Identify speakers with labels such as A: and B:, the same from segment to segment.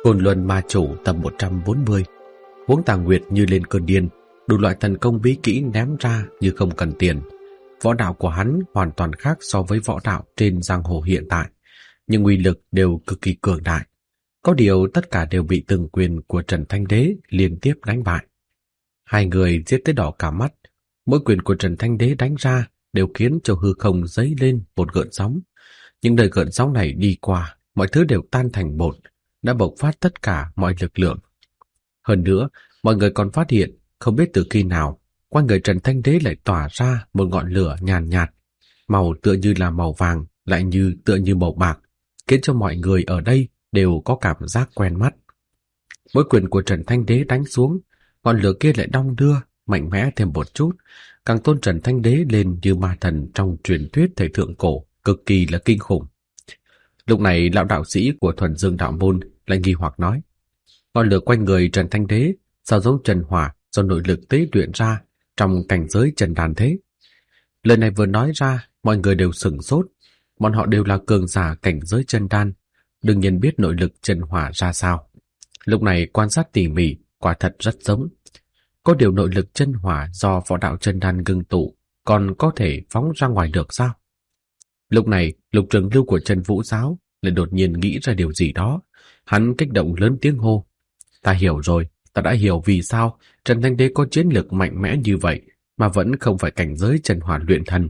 A: Côn Luân Ma Chủ tập 140. Huống Tà Nguyệt như lên cơn điên, đủ loại thần công bí kỹ ném ra như không cần tiền. Võ đạo của hắn hoàn toàn khác so với võ đạo trên giang hồ hiện tại, nhưng uy lực đều cực kỳ cường đại. Có điều tất cả đều bị từng quyền của Trần Thanh Đế liên tiếp đánh bại. Hai người giết tới đỏ cả mắt, mỗi quyền của Trần Thanh Đế đánh ra đều khiến cho hư không dấy lên một gợn sóng. Những đời gợn sóng này đi qua, mọi thứ đều tan thành bột, đã bộc phát tất cả mọi lực lượng. Hơn nữa, mọi người còn phát hiện, không biết từ khi nào, quanh người Trần Thanh Đế lại tỏa ra một ngọn lửa nhàn nhạt, màu tựa như là màu vàng, lại tựa như màu bạc, khiến cho mọi người ở đây đều có cảm giác quen mắt. Mỗi quyền của Trần Thanh Đế đánh xuống, ngọn lửa kia lại đong đưa, mạnh mẽ thêm một chút, càng tôn Trần Thanh Đế lên như ma thần trong truyền thuyết thời thượng cổ, cực kỳ là kinh khủng. Lúc này lão đạo sĩ của Thuần Dương đạo môn lại nghi hoặc nói: ngọn lửa quanh người Trần Thanh Đế sao giống chân hỏa do nội lực tế luyện ra trong cảnh giới chân đan thế? Lời này vừa nói ra, mọi người đều sửng sốt. Bọn họ đều là cường giả cảnh giới chân đan, đương nhiên biết nội lực chân hỏa ra sao. Lúc này quan sát tỉ mỉ, quả thật rất giống. Có điều nội lực chân hỏa do võ đạo chân đan ngưng tụ, còn có thể phóng ra ngoài được sao? Lúc này, Lục Trường Lưu của Chân Vũ giáo lại đột nhiên nghĩ ra điều gì đó. Hắn kích động lớn tiếng hô: ta hiểu rồi, ta đã hiểu vì sao Trần Thanh Đế có chiến lược mạnh mẽ như vậy mà vẫn không phải cảnh giới chân hỏa luyện thần.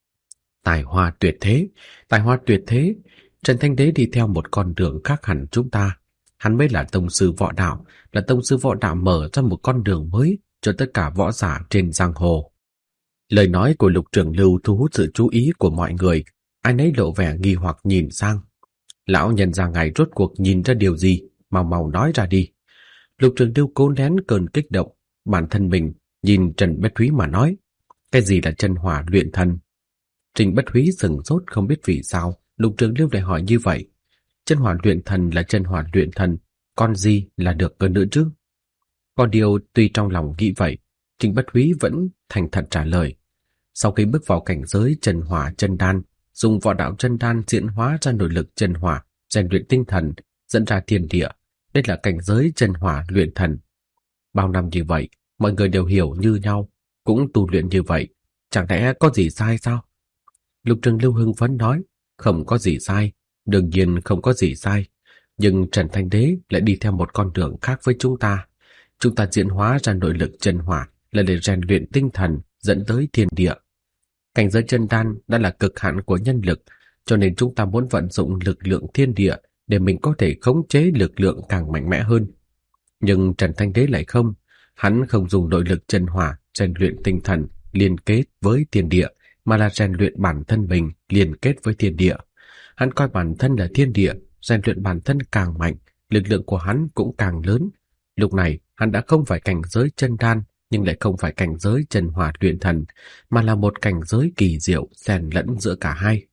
A: Tài hoa tuyệt thế, tài hoa tuyệt thế. Trần Thanh Đế đi theo một con đường khác hẳn chúng ta. Hắn mới là tông sư võ đạo, là tông sư võ đạo mở ra một con đường mới cho tất cả võ giả trên giang hồ. Lời nói của Lục Trường Lưu thu hút sự chú ý của mọi người, ai nấy lộ vẻ nghi hoặc nhìn sang. Lão nhân gia ngài rốt cuộc nhìn ra điều gì, mau mau nói ra đi. Lục Trường Lưu cố nén cơn kích động, bản thân mình nhìn Trần Bất Húy mà nói: cái gì là chân hỏa luyện thần? Trình Bất Húy sửng sốt không biết vì sao Lục Trường Lưu lại hỏi như vậy. Chân hỏa luyện thần là chân hỏa luyện thần, còn gì là được cơ nữa chứ? Có điều tuy trong lòng nghĩ vậy, Trình Bất Húy vẫn thành thật trả lời. Sau khi bước vào cảnh giới chân hỏa chân đan, dùng võ đạo chân đan diễn hóa ra nội lực chân hỏa, rèn luyện tinh thần, dẫn ra thiên địa, đây là cảnh giới chân hỏa luyện thần. Bao năm như vậy, mọi người đều hiểu như nhau, cũng tu luyện như vậy, chẳng lẽ có gì sai sao? Lục Trường Lưu hưng phấn nói: không có gì sai, đương nhiên không có gì sai, nhưng Trần Thanh Đế lại đi theo một con đường khác với chúng ta. Chúng ta diễn hóa ra nội lực chân hỏa là để rèn luyện tinh thần, dẫn tới thiên địa. Cảnh giới chân đan đã là cực hạn của nhân lực, cho nên chúng ta muốn vận dụng lực lượng thiên địa để mình có thể khống chế lực lượng càng mạnh mẽ hơn. Nhưng Trần Thanh Đế lại không, hắn không dùng nội lực chân hỏa rèn luyện tinh thần liên kết với thiên địa, mà là rèn luyện bản thân mình liên kết với thiên địa. Hắn coi bản thân là thiên địa, rèn luyện bản thân càng mạnh, lực lượng của hắn cũng càng lớn. Lúc này, hắn đã không phải cảnh giới chân đan, nhưng lại không phải cảnh giới chân hỏa luyện thần, mà là một cảnh giới kỳ diệu xen lẫn giữa cả hai.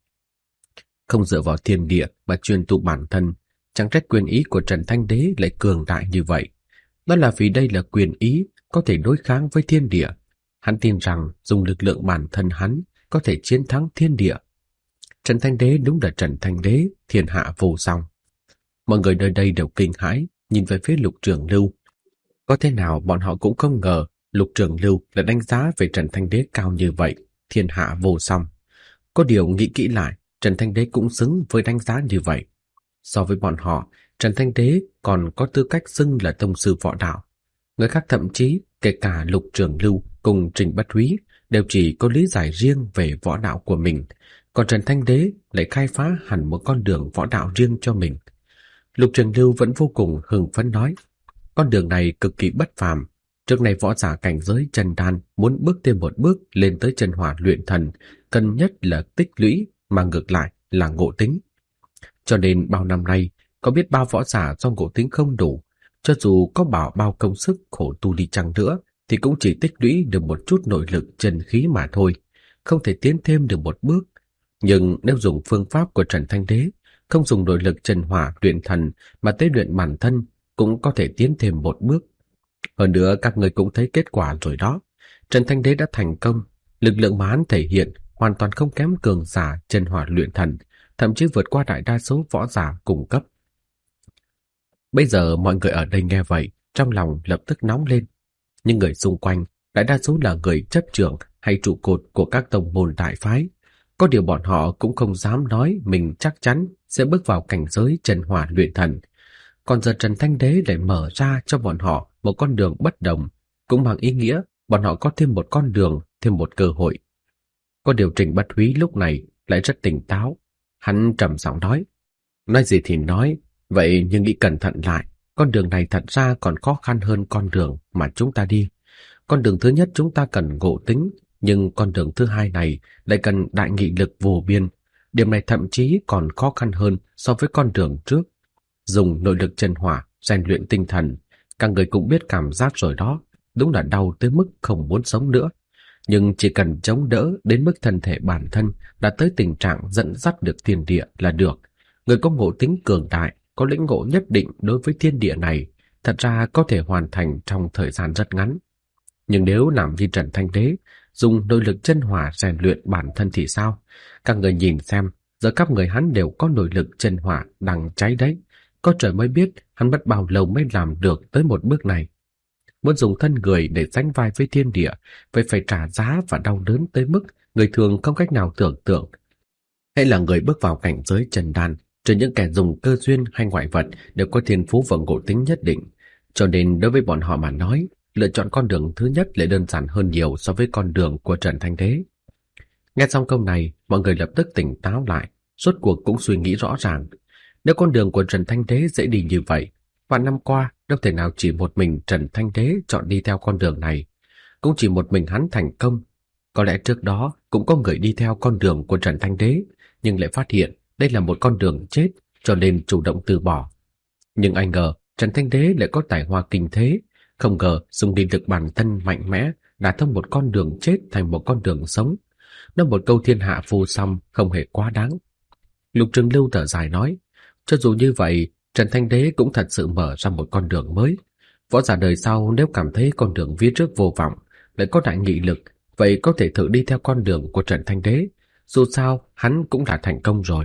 A: Không dựa vào thiên địa mà chuyên tu bản thân, chẳng trách quyền ý của Trần Thanh Đế lại cường đại như vậy. Đó là vì đây là quyền ý có thể đối kháng với thiên địa. Hắn tin rằng dùng lực lượng bản thân hắn có thể chiến thắng thiên địa. Trần Thanh Đế đúng là Trần Thanh Đế, thiên hạ vô song. Mọi người nơi đây đều kinh hãi, nhìn về phía Lục Trường Lưu. Có thế nào bọn họ cũng không ngờ Lục Trường Lưu lại đánh giá về Trần Thanh Đế cao như vậy, thiên hạ vô song. Có điều nghĩ kỹ lại, Trần Thanh Đế cũng xứng với đánh giá như vậy. So với bọn họ, Trần Thanh Đế còn có tư cách xưng là tông sư võ đạo. Người khác thậm chí, kể cả Lục Trường Lưu cùng Trình Bất Húy, đều chỉ có lý giải riêng về võ đạo của mình, còn Trần Thanh Đế lại khai phá hẳn một con đường võ đạo riêng cho mình. Lục Trường Lưu vẫn vô cùng hưng phấn nói: con đường này cực kỳ bất phàm. Trước này võ giả cảnh giới chân đan muốn bước thêm một bước lên tới chân hỏa luyện thần, cần nhất là tích lũy, mà ngược lại là ngộ tính. Cho nên bao năm nay, có biết bao võ giả do ngộ tính không đủ, cho dù có bảo bao công sức khổ tu đi chăng nữa, thì cũng chỉ tích lũy được một chút nội lực chân khí mà thôi, không thể tiến thêm được một bước. Nhưng nếu dùng phương pháp của Trần Thanh Đế, không dùng nội lực chân hỏa luyện thần mà tế luyện bản thân, cũng có thể tiến thêm một bước. Hơn nữa các người cũng thấy kết quả rồi đó. Trần Thanh Đế đã thành công, lực lượng mà hắn thể hiện hoàn toàn không kém cường giả chân hỏa luyện thần, thậm chí vượt qua đại đa số võ giả cùng cấp. Bây giờ mọi người ở đây nghe vậy, trong lòng lập tức nóng lên. Nhưng người xung quanh đại đa số là người chấp trưởng hay trụ cột của các tông môn đại phái. Có điều bọn họ cũng không dám nói mình chắc chắn sẽ bước vào cảnh giới chân hỏa luyện thần. Còn giờ Trần Thanh Đế lại mở ra cho bọn họ một con đường bất đồng, cũng mang ý nghĩa bọn họ có thêm một con đường, thêm một cơ hội. Có điều Trình Bất Húy lúc này lại rất tỉnh táo. Hắn trầm giọng nói gì thì nói, vậy nhưng nghĩ cẩn thận lại, con đường này thật ra còn khó khăn hơn con đường mà chúng ta đi. Con đường thứ nhất chúng ta cần ngộ tính, nhưng con đường thứ hai này lại cần đại nghị lực vô biên. Điểm này thậm chí còn khó khăn hơn so với con đường trước. Dùng nội lực chân hỏa, rèn luyện tinh thần, các người cũng biết cảm giác rồi đó, đúng là đau tới mức không muốn sống nữa. Nhưng chỉ cần chống đỡ đến mức thân thể bản thân đã tới tình trạng dẫn dắt được thiên địa là được. Người có ngộ tính cường đại, có lĩnh ngộ nhất định đối với thiên địa này, thật ra có thể hoàn thành trong thời gian rất ngắn. Nhưng nếu làm như Trần Thanh Đế, dùng nội lực chân hỏa rèn luyện bản thân thì sao? Các người nhìn xem, giờ các người hắn đều có nội lực chân hỏa đang cháy đấy. Có trời mới biết hắn mất bao lâu mới làm được tới một bước này. Muốn dùng thân người để sánh vai với thiên địa, vậy phải trả giá và đau đớn tới mức người thường không cách nào tưởng tượng. Hay là người bước vào cảnh giới trần đan, trừ những kẻ dùng cơ duyên hay ngoại vật đều có thiên phú và ngộ tính nhất định. Cho nên đối với bọn họ mà nói, lựa chọn con đường thứ nhất lại đơn giản hơn nhiều so với con đường của Trần Thanh Đế. Nghe xong câu này, mọi người lập tức tỉnh táo lại, rốt cuộc cũng suy nghĩ rõ ràng. Nếu con đường của Trần Thanh Đế dễ đi như vậy, vạn năm qua đâu thể nào chỉ một mình Trần Thanh Đế chọn đi theo con đường này. Cũng chỉ một mình hắn thành công. Có lẽ trước đó cũng có người đi theo con đường của Trần Thanh Đế, nhưng lại phát hiện đây là một con đường chết, cho nên chủ động từ bỏ. Nhưng ai ngờ Trần Thanh Đế lại có tài hoa kinh thế, không ngờ dùng nghị lực bản thân mạnh mẽ đã thông một con đường chết thành một con đường sống. Nói một câu thiên hạ vô song không hề quá đáng. Lục Trường Lưu thở dài nói, cho dù như vậy, Trần Thanh Đế cũng thật sự mở ra một con đường mới. Võ giả đời sau nếu cảm thấy con đường phía trước vô vọng, lại có đại nghị lực, vậy có thể thử đi theo con đường của Trần Thanh Đế. Dù sao, hắn cũng đã thành công rồi.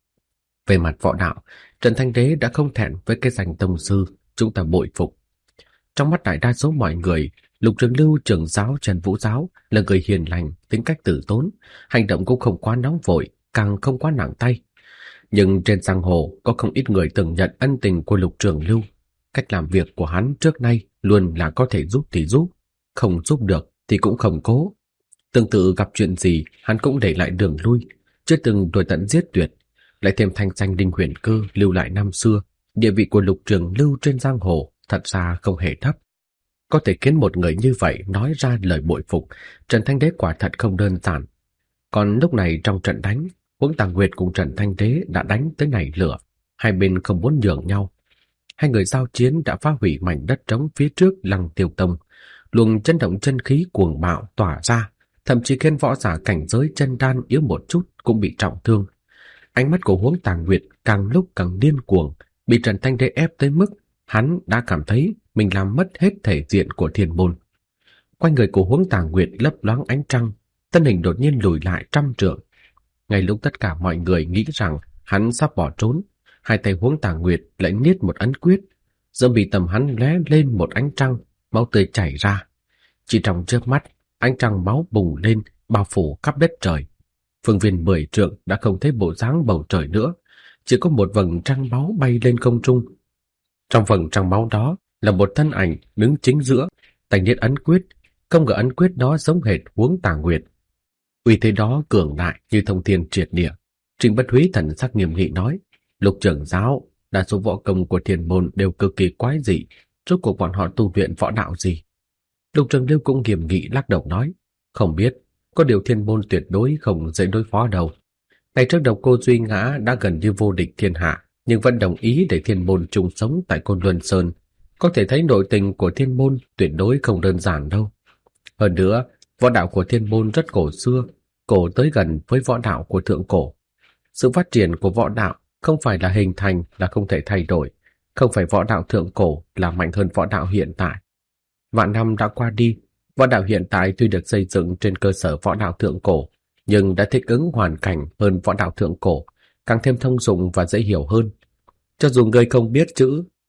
A: Về mặt võ đạo, Trần Thanh Đế đã không thẹn với cái danh tông sư, chúng ta bội phục. Trong mắt đại đa số mọi người, Lục Trường Lưu trưởng giáo Trần Vũ Giáo là người hiền lành, tính cách tử tốn, hành động cũng không quá nóng vội, càng không quá nặng tay. Nhưng trên giang hồ có không ít người từng nhận ân tình của Lục Trường Lưu. Cách làm việc của hắn trước nay luôn là có thể giúp thì giúp, không giúp được thì cũng không cố. Tương tự gặp chuyện gì hắn cũng để lại đường lui, chưa từng đuổi tận giết tuyệt. Lại thêm thanh danh Đinh Huyền Cơ lưu lại năm xưa, địa vị của Lục Trường Lưu trên giang hồ thật ra không hề thấp. Có thể khiến một người như vậy nói ra lời bội phục, Trần Thanh Đế quả thật không đơn giản. Còn lúc này trong trận đánh, Huống Tàng Nguyệt cùng Trần Thanh Đế đã đánh tới nảy lửa, hai bên không muốn nhường nhau. Hai người giao chiến đã phá hủy mảnh đất trống phía trước Lăng Tiêu Tông, luồng chấn động chân khí cuồng bạo tỏa ra, thậm chí khiến võ giả cảnh giới chân đan yếu một chút cũng bị trọng thương. Ánh mắt của Huống Tàng Nguyệt càng lúc càng điên cuồng, bị Trần Thanh Đế ép tới mức hắn đã cảm thấy mình làm mất hết thể diện của thiên môn. Quanh người của Huống Tàng Nguyệt lấp loáng ánh trăng, thân hình đột nhiên lùi lại 100 trượng. Ngay lúc tất cả mọi người nghĩ rằng hắn sắp bỏ trốn, hai tay Huống Tàng Nguyệt lại niết một ấn quyết, giữa mi tâm hắn lóe lên một ánh trăng, máu tươi chảy ra. Chỉ trong chớp mắt, ánh trăng máu bùng lên, bao phủ khắp đất trời. Phương viên 10 trượng đã không thấy bộ dáng bầu trời nữa, chỉ có một vầng trăng máu bay lên không trung. Trong vầng trăng máu đó là một thân ảnh đứng chính giữa, tay niết ấn quyết, không ngờ ấn quyết đó giống hệt Huống Tàng Nguyệt. Uy thế đó cường đại như thông thiên triệt địa. Trình Bất Húy thần sắc nghiêm nghị nói, Lục trưởng giáo, đa số võ công của thiên môn đều cực kỳ quái dị, rốt cuộc bọn họ tu luyện võ đạo gì? Lục Trường Lưu cũng nghiêm nghị lắc đầu nói, không biết, có điều thiên môn tuyệt đối không dễ đối phó đâu. Ngày trước Độc Cô Duy Ngã đã gần như vô địch thiên hạ, nhưng vẫn đồng ý để thiên môn chung sống tại Côn Luân Sơn. Có thể thấy nội tình của thiên môn tuyệt đối không đơn giản đâu. Hơn nữa, võ đạo của thiên môn rất cổ xưa, cổ tới gần với võ đạo của thượng cổ. Sự phát triển của võ đạo không phải là hình thành là không thể thay đổi, không phải võ đạo thượng cổ là mạnh hơn võ đạo hiện tại. Vạn năm đã qua đi, võ đạo hiện tại tuy được xây dựng trên cơ sở võ đạo thượng cổ, nhưng đã thích ứng hoàn cảnh hơn võ đạo thượng cổ, càng thêm thông dụng và dễ hiểu hơn. Cho dù người không biết chữ,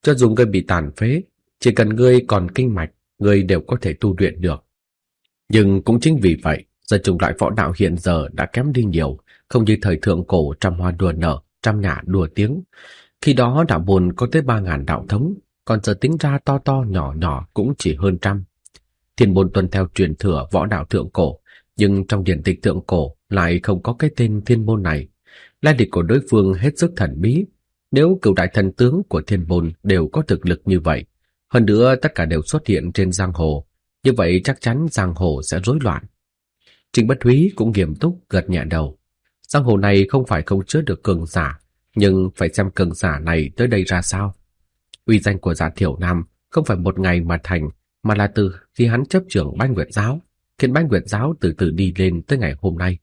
A: Cho dù ngươi bị tàn phế, chỉ cần ngươi còn kinh mạch, ngươi đều có thể tu luyện được. Nhưng cũng chính vì vậy, giờ chủng loại võ đạo hiện giờ đã kém đi nhiều, không như thời thượng cổ trăm hoa đua nở, trăm nhả đua tiếng. Khi đó đạo môn có tới 3.000 đạo thống, còn giờ tính ra to to nhỏ nhỏ cũng chỉ hơn trăm. Thiên môn tuân theo truyền thừa võ đạo thượng cổ, nhưng trong điển tịch thượng cổ lại không có cái tên thiên môn này. Lai lịch của đối phương hết sức thần bí. Nếu cửu đại thần tướng của thiên môn đều có thực lực như vậy, hơn nữa tất cả đều xuất hiện trên giang hồ, như vậy chắc chắn giang hồ sẽ rối loạn. Trình Bất Húy cũng nghiêm túc gật nhẹ đầu. Giang hồ này không phải không chứa được cường giả, nhưng phải xem cường giả này tới đây ra sao. Uy danh của Giả Thiểu Nam không phải một ngày mà thành, mà là từ khi hắn chấp trưởng Bách Nguyệt Giáo, khiến Bách Nguyệt Giáo từ từ đi lên tới ngày hôm nay.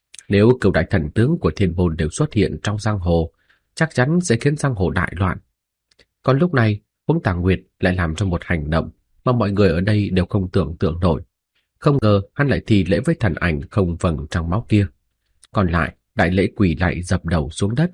A: Nếu cửu đại thần tướng của thiên môn đều xuất hiện trong giang hồ, chắc chắn sẽ khiến giang hồ đại loạn. Còn lúc này, Huống Tà Nguyệt lại làm cho một hành động mà mọi người ở đây đều không tưởng tượng nổi. Không ngờ hắn lại thi lễ với thần ảnh không vầng trăng máu kia. Còn lại, đại lễ quỳ lại dập đầu xuống đất.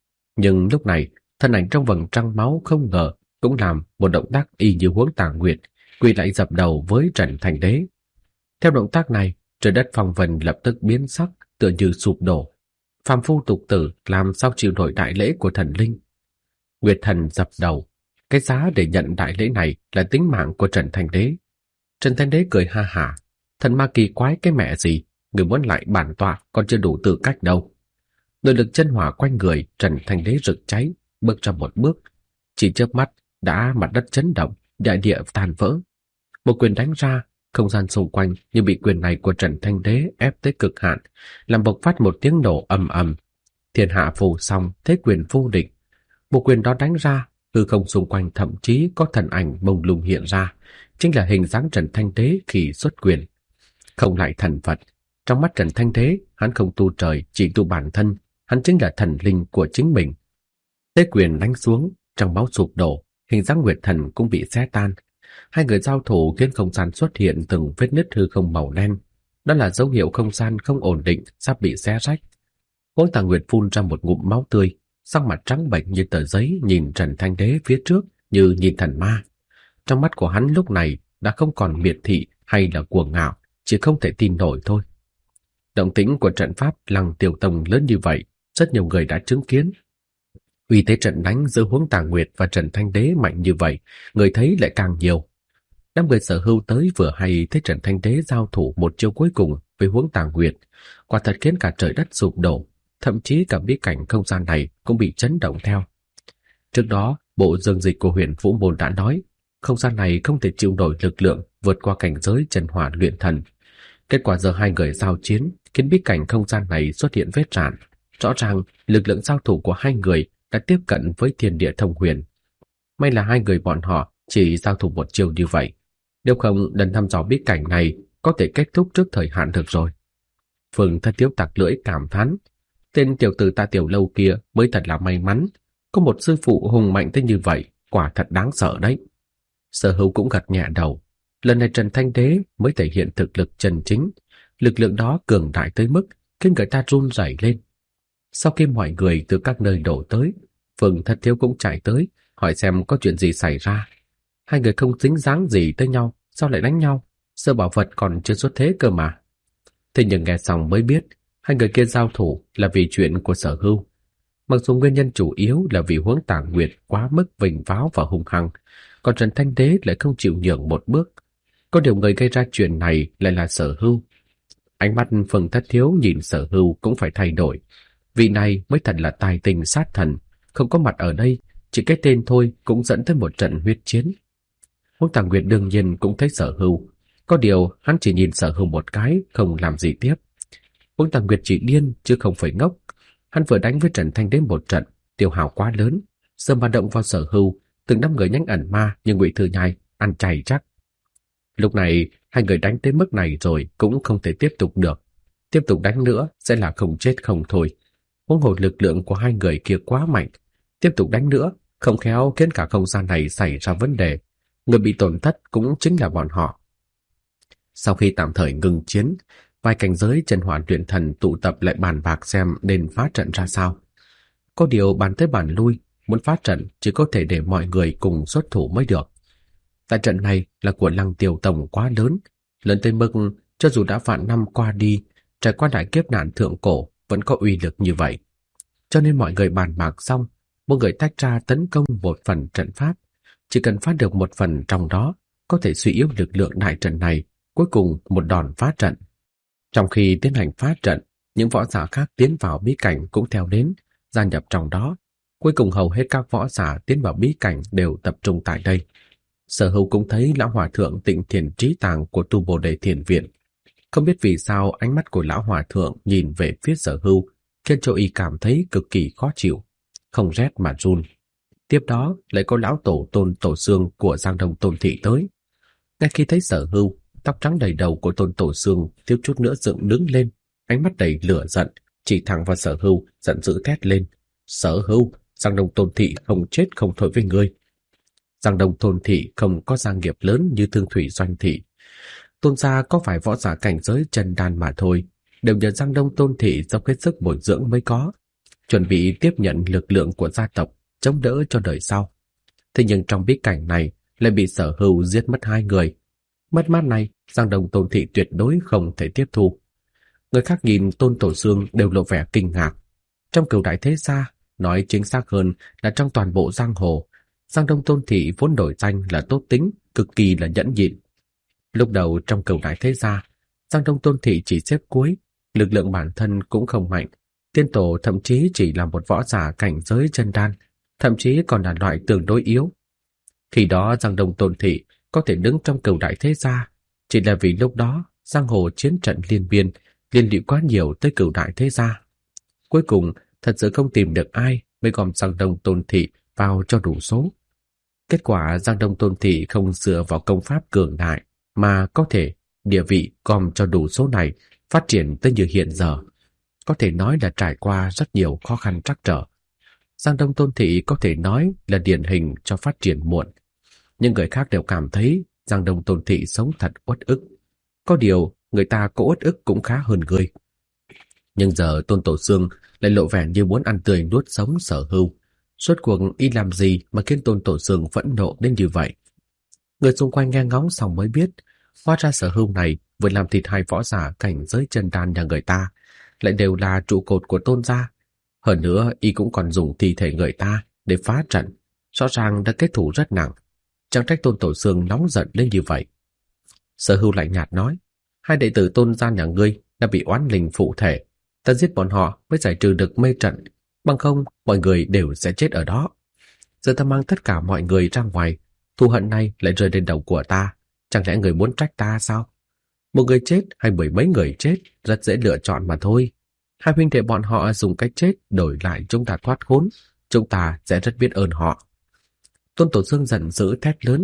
A: Nhưng lúc này, thần ảnh trong vầng trăng máu không ngờ cũng làm một động tác y như Huống Tà Nguyệt, quỳ lại dập đầu với Trần Thành Đế. Theo động tác này, trời đất phong vân lập tức biến sắc, tựa như sụp đổ. Phàm phu tục tử làm sao chịu nổi đại lễ của thần linh. Nguyệt thần dập đầu. Cái giá để nhận đại lễ này là tính mạng của Trần Thanh Đế. Trần Thanh Đế cười ha hả. Thần ma kỳ quái cái mẹ gì, người muốn lại bản tọa còn chưa đủ tư cách đâu. Nội lực chân hỏa quanh người Trần Thanh Đế rực cháy, bước ra một bước. Chỉ chớp mắt đã mặt đất chấn động, đại địa tan vỡ. Một quyền đánh ra, không gian xung quanh như bị quyền này của Trần Thanh Đế ép tới cực hạn, làm bộc phát một tiếng nổ ầm ầm. Thiên hạ phù song, thế quyền vô địch. Một quyền đó đánh ra, hư không xung quanh thậm chí có thần ảnh mông lung hiện ra, chính là hình dáng Trần Thanh Đế khi xuất quyền. Không lại thần Phật, trong mắt Trần Thanh Đế, hắn không tu trời, chỉ tu bản thân, hắn chính là thần linh của chính mình. Thế quyền đánh xuống, trong máu sụp đổ, hình dáng Nguyệt Thần cũng bị xé tan. Hai người giao thủ khiến không gian xuất hiện từng vết nứt hư không màu đen. Đó là dấu hiệu không gian không ổn định, sắp bị xé rách. Huống Tà Nguyệt phun ra một ngụm máu tươi, sắc mặt trắng bệch như tờ giấy, nhìn Trần Thanh Đế phía trước như nhìn thần ma. Trong mắt của hắn lúc này đã không còn miệt thị hay là cuồng ngạo, chỉ không thể tin nổi thôi. Động tĩnh của trận pháp Lăng Tiêu Tông lớn như vậy, rất nhiều người đã chứng kiến. Uy thế trận đánh giữa Huống Tà Nguyệt và Trần Thanh Đế mạnh như vậy, người thấy lại càng nhiều. Đám người Sở Hưu tới vừa hay thấy Trần Thanh Đế giao thủ một chiêu cuối cùng với Huống Tà Nguyệt, quả thật khiến cả trời đất sụp đổ, thậm chí cả bí cảnh không gian này cũng bị chấn động theo. Trước đó, bộ dương dịch của Huyền Vũ Môn đã nói, không gian này không thể chịu nổi lực lượng vượt qua cảnh giới chân hỏa luyện thần. Kết quả giờ hai người giao chiến, khiến bí cảnh không gian này xuất hiện vết rạn. Rõ ràng, lực lượng giao thủ của hai người đã tiếp cận với thiên địa thông huyền. May là hai người bọn họ chỉ giao thủ một chiều như vậy. Nếu không, lần thăm dò bí cảnh này có thể kết thúc trước thời hạn được rồi. Phương Thất Tiếu tặc lưỡi cảm thán. Tên tiểu tử Ta Tiểu Lâu kia mới thật là may mắn. Có một sư phụ hùng mạnh tới như vậy, quả thật đáng sợ đấy. Sở Hữu cũng gật nhẹ đầu. Lần này Trần Thanh Đế mới thể hiện thực lực chân chính. Lực lượng đó cường đại tới mức khiến người ta run rẩy lên. Sau khi mọi người từ các nơi đổ tới, Phương Thất Tiếu cũng chạy tới, hỏi xem có chuyện gì xảy ra. Hai người không dính dáng gì tới nhau, sao lại đánh nhau? Sơ bảo vật còn chưa xuất thế cơ mà. Thế nhưng nghe xong mới biết, hai người kia giao thủ là vì chuyện của Sở Hưu. Mặc dù nguyên nhân chủ yếu là vì Huống Tà Nguyệt quá mức vinh váo và hung hăng, còn Trần Thanh Đế lại không chịu nhường một bước. Có điều người gây ra chuyện này lại là Sở Hưu. Ánh mắt Phương Thất Thiếu nhìn Sở Hưu cũng phải thay đổi. Vị này mới thật là tài tình sát thần, không có mặt ở đây, chỉ cái tên thôi cũng dẫn tới một trận huyết chiến. Huống Tà Nguyệt đương nhiên cũng thấy Sở Hưu, có điều hắn chỉ nhìn Sở Hưu một cái, không làm gì tiếp. Huống Tà Nguyệt chỉ điên chứ không phải ngốc. Hắn vừa đánh với Trần Thanh Đế một trận, tiêu hao quá lớn, giờ mà động vào Sở Hưu, từng năm người nhánh ẩn ma như Ngụy Thư Nhai ăn chay chắc. Lúc này hai người đánh tới mức này rồi cũng không thể tiếp tục được. Tiếp tục đánh nữa sẽ là không chết không thôi. Huống hồ lực lượng của hai người kia quá mạnh, tiếp tục đánh nữa không khéo khiến cả không gian này xảy ra vấn đề. Người bị tổn thất cũng chính là bọn họ. Sau khi tạm thời ngừng chiến, vài cảnh giới chân hỏa luyện thần tụ tập lại bàn bạc xem nên phá trận ra sao. Có điều bàn tới bàn lui, muốn phá trận chỉ có thể để mọi người cùng xuất thủ mới được. Tại trận này là của Lăng Tiêu Tông quá lớn, lớn tới mức cho dù đã vạn năm qua đi, trải qua đại kiếp nạn thượng cổ vẫn có uy lực như vậy. Cho nên mọi người bàn bạc xong, mỗi người tách ra tấn công một phần trận pháp, chỉ cần phá được một phần trong đó, có thể suy yếu lực lượng đại trận này, cuối cùng một đòn phá trận. Trong khi tiến hành phá trận, những võ giả khác tiến vào bí cảnh cũng theo đến, gia nhập trong đó. Cuối cùng hầu hết các võ giả tiến vào bí cảnh đều tập trung tại đây. Sở Hữu cũng thấy lão hòa thượng Tịnh Thiền Trí Tàng của Tu Bồ Đề Thiền Viện. Không biết vì sao ánh mắt của lão hòa thượng nhìn về phía Sở Hữu, khiến cho y cảm thấy cực kỳ khó chịu, không rét mà run. Tiếp đó lại có lão tổ Tôn Tổ Xương của Giang Đông Tôn Thị tới. Ngay khi thấy Sở Hữu, tóc trắng đầy đầu của Tôn Tổ Xương thiếu chút nữa dựng đứng lên, ánh mắt đầy lửa giận, chỉ thẳng vào Sở Hữu, giận dữ thét lên: "Sở Hữu, Giang Đông Tôn Thị không chết không thôi với ngươi." Giang Đông Tôn Thị không có gia nghiệp lớn như Thương Thủy Doanh Thị. Tôn gia có phải võ giả cảnh giới chân đan mà thôi, đều nhờ Giang Đông Tôn Thị dốc hết sức bồi dưỡng mới có, chuẩn bị tiếp nhận lực lượng của gia tộc, chống đỡ cho đời sau. Thế nhưng trong bí cảnh này lại bị Sở Hữu giết mất 2 người. Mất mát này, Giang Đông Tôn Thị tuyệt đối không thể tiếp thu. Người khác nhìn Tôn Tổ Xương đều lộ vẻ kinh ngạc. Trong Cửu Đại Thế Gia, nói chính xác hơn là trong toàn bộ giang hồ, Giang Đông Tôn Thị vốn nổi danh là tốt tính, cực kỳ là nhẫn nhịn. Lúc đầu trong Cửu Đại Thế Gia, Giang Đông Tôn Thị chỉ xếp cuối, lực lượng bản thân cũng không mạnh. Tiên tổ thậm chí chỉ là một võ giả cảnh giới chân đan, thậm chí còn là loại tương đối yếu. Khi đó Giang Đông Tôn Thị có thể đứng trong Cửu Đại Thế Gia, chỉ là vì lúc đó giang hồ chiến trận liên miên, liên lụy quá nhiều tới Cửu Đại Thế Gia. Cuối cùng thật sự không tìm được ai mới gom Giang Đông Tôn Thị vào cho đủ số. Kết quả Giang Đông Tôn Thị không dựa vào công pháp cường đại, mà có thể địa vị gom cho đủ số này phát triển tới như hiện giờ. Có thể nói là trải qua rất nhiều khó khăn trắc trở. Giang Đông Tôn Thị có thể nói là điển hình cho phát triển muộn. Nhưng người khác đều cảm thấy Giang Đông Tôn Thị sống thật uất ức. Có điều người ta có uất ức cũng khá hơn người. Nhưng giờ Tôn Tổ Xương lại lộ vẻ như muốn ăn tươi nuốt sống Sở Hữu. Rốt cuộc y làm gì mà khiến Tôn Tổ Xương phẫn nộ đến như vậy? Người xung quanh nghe ngóng xong mới biết, hóa ra Sở Hữu này vừa làm thịt 2 võ giả cảnh giới chân đan nhà người ta, lại đều là trụ cột của Tôn gia. Hơn nữa y cũng còn dùng thi thể người ta để phá trận, rõ ràng đã kết thù rất nặng. Chẳng trách Tôn Tổ Xương nóng giận lên như vậy. Sở Hữu lạnh nhạt nói: 2 đệ tử Tôn gia nhà ngươi đã bị oán linh phụ thể, ta giết bọn họ mới giải trừ được mê trận, bằng không mọi người đều sẽ chết ở đó. Giờ ta mang tất cả mọi người ra ngoài, thù hận này lại rơi lên đầu của ta, chẳng lẽ người muốn trách ta sao? Một người chết hay 10 mấy người chết rất dễ lựa chọn mà thôi. 2 huynh đệ bọn họ dùng cách chết đổi lại chúng ta thoát khốn, chúng ta sẽ rất biết ơn họ. Tôn Tổ Xương giận dữ thét lớn: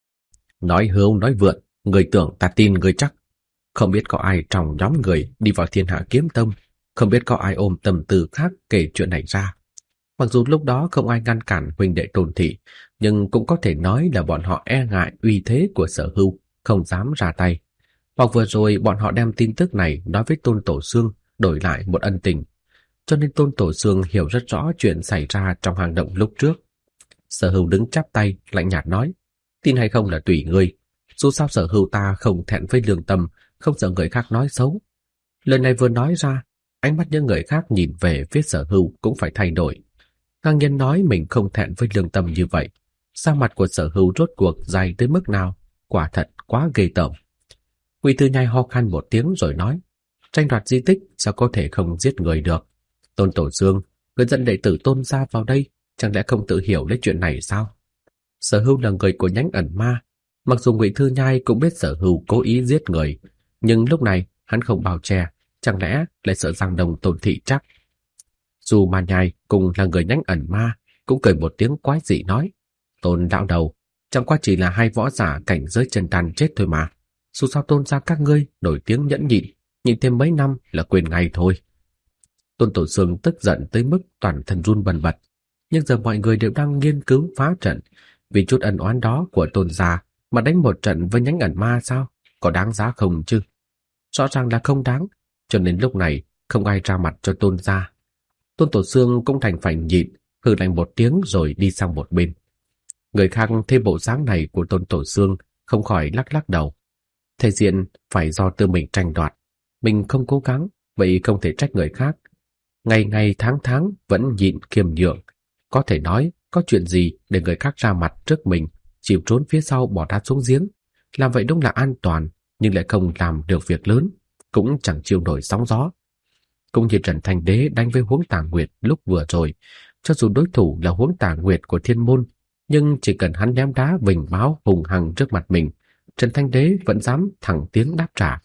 A: nói hưu nói vượn, người tưởng ta tin người chắc. Không biết có ai trong nhóm người đi vào Thiên Hạ Kiếm Tông, không biết có ai ôm tâm tư khác kể chuyện này ra. Mặc dù lúc đó không ai ngăn cản huynh đệ Tôn Thị, nhưng cũng có thể nói là bọn họ e ngại uy thế của Sở Hữu, không dám ra tay. Hoặc vừa rồi bọn họ đem tin tức này nói với Tôn Tổ Xương, đổi lại một ân tình. Cho nên Tôn Tổ Xương hiểu rất rõ chuyện xảy ra trong hang động lúc trước. Sở Hữu đứng chắp tay, lạnh nhạt nói: tin hay không là tùy ngươi. Dù sao Sở Hữu ta không thẹn với lương tâm, không sợ người khác nói xấu. Lời này vừa nói ra, ánh mắt những người khác nhìn về phía Sở Hữu cũng phải thay đổi. Ngang nhiên nói mình không thẹn với lương tâm như vậy, sao mặt của Sở Hữu rốt cuộc dày tới mức nào? Quả thật quá ghê tởm. Ngụy Tư Nhai ho khan một tiếng rồi nói: tranh đoạt di tích sao có thể không giết người được? Tôn Tổ Xương, người dẫn đệ tử Tôn gia vào đây, chẳng lẽ không tự hiểu lấy chuyện này sao? Sở Hữu là người của nhánh ẩn ma, mặc dù Ngụy Thư Nhai cũng biết Sở Hữu cố ý giết người, nhưng lúc này hắn không bao che, chẳng lẽ lại sợ Giang Đông Tôn Thị chắc? Dù mà Nhai cùng là người nhánh ẩn ma, cũng cười một tiếng quái dị nói: Tôn đạo đầu, chẳng qua chỉ là 2 võ giả cảnh giới chân đan chết thôi mà. Dù sao Tôn gia các ngươi nổi tiếng nhẫn nhịn, nhịn thêm mấy năm là quên ngay thôi. Tôn Tổ Xương tức giận tới mức toàn thân run bần bật. Nhưng giờ mọi người đều đang nghiên cứu phá trận, vì chút ân oán đó của Tôn gia mà đánh một trận với nhánh ẩn ma sao? Có đáng giá không chứ? Rõ ràng là không đáng, cho nên lúc này không ai ra mặt cho Tôn gia. Tôn Tổ Xương cũng thành phải nhịn, hừ lạnh một tiếng rồi đi sang một bên. Người khác thấy bộ dáng này của Tôn Tổ Xương không khỏi lắc lắc đầu. Thể diện phải do tự mình tranh đoạt, mình không cố gắng, vậy không thể trách người khác. Ngày ngày tháng tháng vẫn nhịn kiềm nhượng, có thể nói có chuyện gì để người khác ra mặt trước mình, chịu trốn phía sau bỏ đá xuống giếng. Làm vậy đúng là an toàn, nhưng lại không làm được việc lớn, cũng chẳng chịu nổi sóng gió. Cũng như Trần Thanh Đế đánh với Huống Tà Nguyệt lúc vừa rồi, cho dù đối thủ là Huống Tà Nguyệt của Thiên Môn, nhưng chỉ cần hắn ném đá vinh báo hùng hằng trước mặt mình, Trần Thanh Đế vẫn dám thẳng tiếng đáp trả,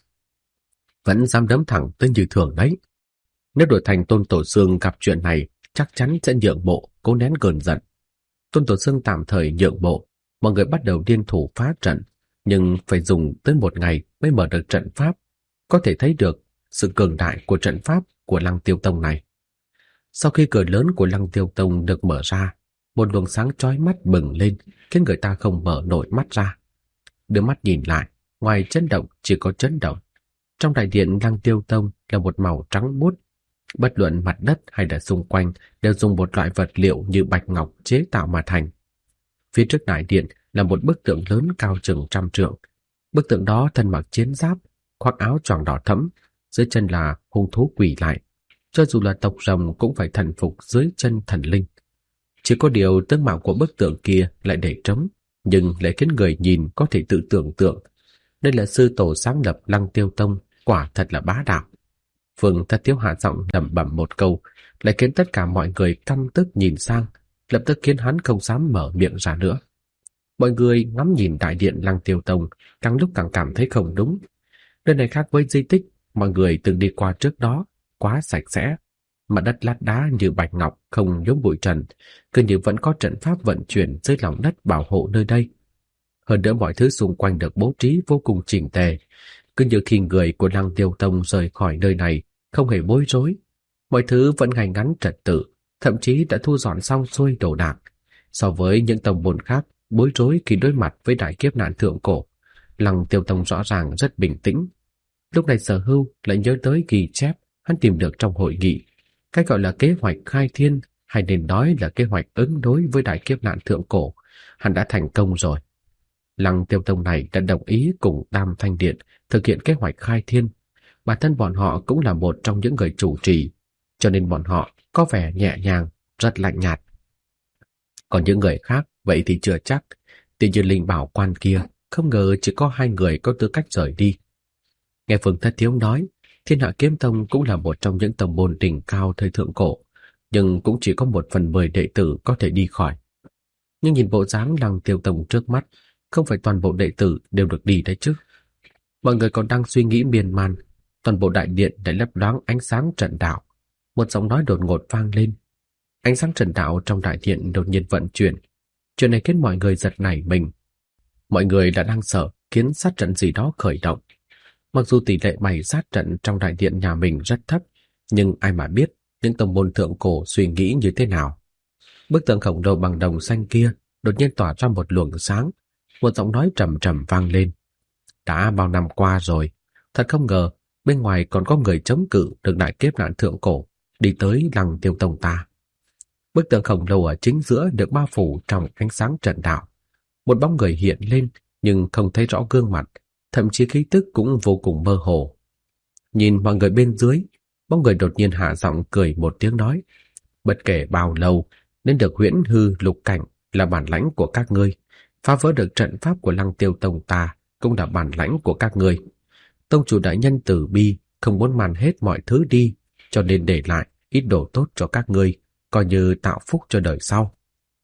A: vẫn dám đấm thẳng tới như thường đấy. Nếu đổi thành Tôn Tổ Xương gặp chuyện này, chắc chắn sẽ nhượng bộ, cố nén cơn giận. Tôn Tổ Xương tạm thời nhượng bộ, mọi người bắt đầu liên thủ phá trận, nhưng phải dùng tới một ngày mới mở được trận pháp. Có thể thấy được sự cường đại của trận pháp của Lăng Tiêu Tông này. Sau khi cửa lớn của Lăng Tiêu Tông được mở ra, một luồng sáng chói mắt bừng lên, khiến người ta không mở nổi mắt ra. Đưa mắt nhìn lại, ngoài chấn động chỉ có chấn động. Trong đại điện Lăng Tiêu Tông là một màu trắng muốt. Bất luận mặt đất hay là xung quanh đều dùng một loại vật liệu như bạch ngọc chế tạo mà thành. Phía trước đại điện là một bức tượng lớn cao chừng 100 trượng. Bức tượng đó thân mặc chiến giáp, khoác áo choàng đỏ thẫm, dưới chân là hung thú quỷ lại. Cho dù là tộc rồng cũng phải thần phục dưới chân thần linh. Chỉ có điều tướng mạo của bức tượng kia lại để trống, nhưng lại khiến người nhìn có thể tự tưởng tượng. Đây là sư tổ sáng lập Lăng Tiêu Tông, quả thật là bá đạo. Phương Thất Tiếu hạ giọng lẩm bẩm một câu, lại khiến tất cả mọi người căm tức nhìn sang, lập tức khiến hắn không dám mở miệng ra nữa. Mọi người ngắm nhìn đại điện Lăng Tiêu Tông, càng lúc càng cảm thấy không đúng. Nơi này khác với di tích mọi người từng đi qua trước đó, quá sạch sẽ. Mặt đất lát đá như bạch ngọc, không nhốm bụi trần, cứ như vẫn có trận pháp vận chuyển dưới lòng đất bảo hộ nơi đây. Hơn nữa mọi thứ xung quanh được bố trí vô cùng chỉnh tề, cứ như khi người của Lăng Tiêu Tông rời khỏi nơi này không hề bối rối. Mọi thứ vẫn ngay ngắn trật tự, thậm chí đã thu dọn xong xuôi đồ đạc. So với những tông môn khác bối rối khi đối mặt với đại kiếp nạn thượng cổ, Lăng Tiêu Tông rõ ràng rất bình tĩnh. Lúc này Sở Hưu lại nhớ tới ghi chép hắn tìm được trong hội nghị, cái gọi là kế hoạch khai thiên, hay nên nói là kế hoạch ứng đối với đại kiếp nạn thượng cổ, hắn đã thành công rồi. Lăng Tiêu Tông này đã đồng ý cùng Tam Thanh Điện thực hiện kế hoạch khai thiên. Bản thân bọn họ cũng là một trong những người chủ trì, cho nên bọn họ có vẻ nhẹ nhàng, rất lạnh nhạt. Còn những người khác vậy thì chưa chắc. Tỷ như Linh Bảo Quan kia, không ngờ chỉ có 2 người có tư cách rời đi. Nghe Phương Thất Thiếu nói, Thiên Hạ Kiếm Tông cũng là một trong những tông môn đỉnh cao thời thượng cổ, nhưng cũng chỉ có 1/10 đệ tử có thể đi khỏi. Nhưng nhìn bộ dáng Lăng Tiêu Tông trước mắt, không phải toàn bộ đệ tử đều được đi đấy chứ. Mọi người còn đang suy nghĩ miên man, toàn bộ đại điện đã lấp loáng ánh sáng trận đạo. Một giọng nói đột ngột vang lên. Ánh sáng trận đạo trong đại điện đột nhiên vận chuyển. Chuyện này khiến mọi người giật nảy mình. Mọi người đã đang sợ khiến sát trận gì đó khởi động. Mặc dù tỷ lệ bày sát trận trong đại điện nhà mình rất thấp, nhưng ai mà biết những tông môn thượng cổ suy nghĩ như thế nào. Bức tượng khổng lồ bằng đồng xanh kia đột nhiên tỏa ra một luồng sáng. Một giọng nói trầm trầm vang lên. Đã bao năm qua rồi, thật không ngờ bên ngoài còn có người chống cự được đại kiếp nạn thượng cổ, đi tới Lăng Tiêu Tông ta. Bức tượng khổng lồ ở chính giữa được bao phủ trong ánh sáng trận đạo. Một bóng người hiện lên nhưng không thấy rõ gương mặt, thậm chí khí tức cũng vô cùng mơ hồ. Nhìn mọi người bên dưới, bóng người đột nhiên hạ giọng cười một tiếng nói: bất kể bao lâu, nên được huyễn hư lục cảnh là bản lãnh của các ngươi. Phá vỡ được trận pháp của Lăng Tiêu Tông ta cũng là bản lãnh của các ngươi. Tông chủ đại nhân từ bi, không muốn mang hết mọi thứ đi, cho nên để lại ít đồ tốt cho các ngươi, coi như tạo phúc cho đời sau.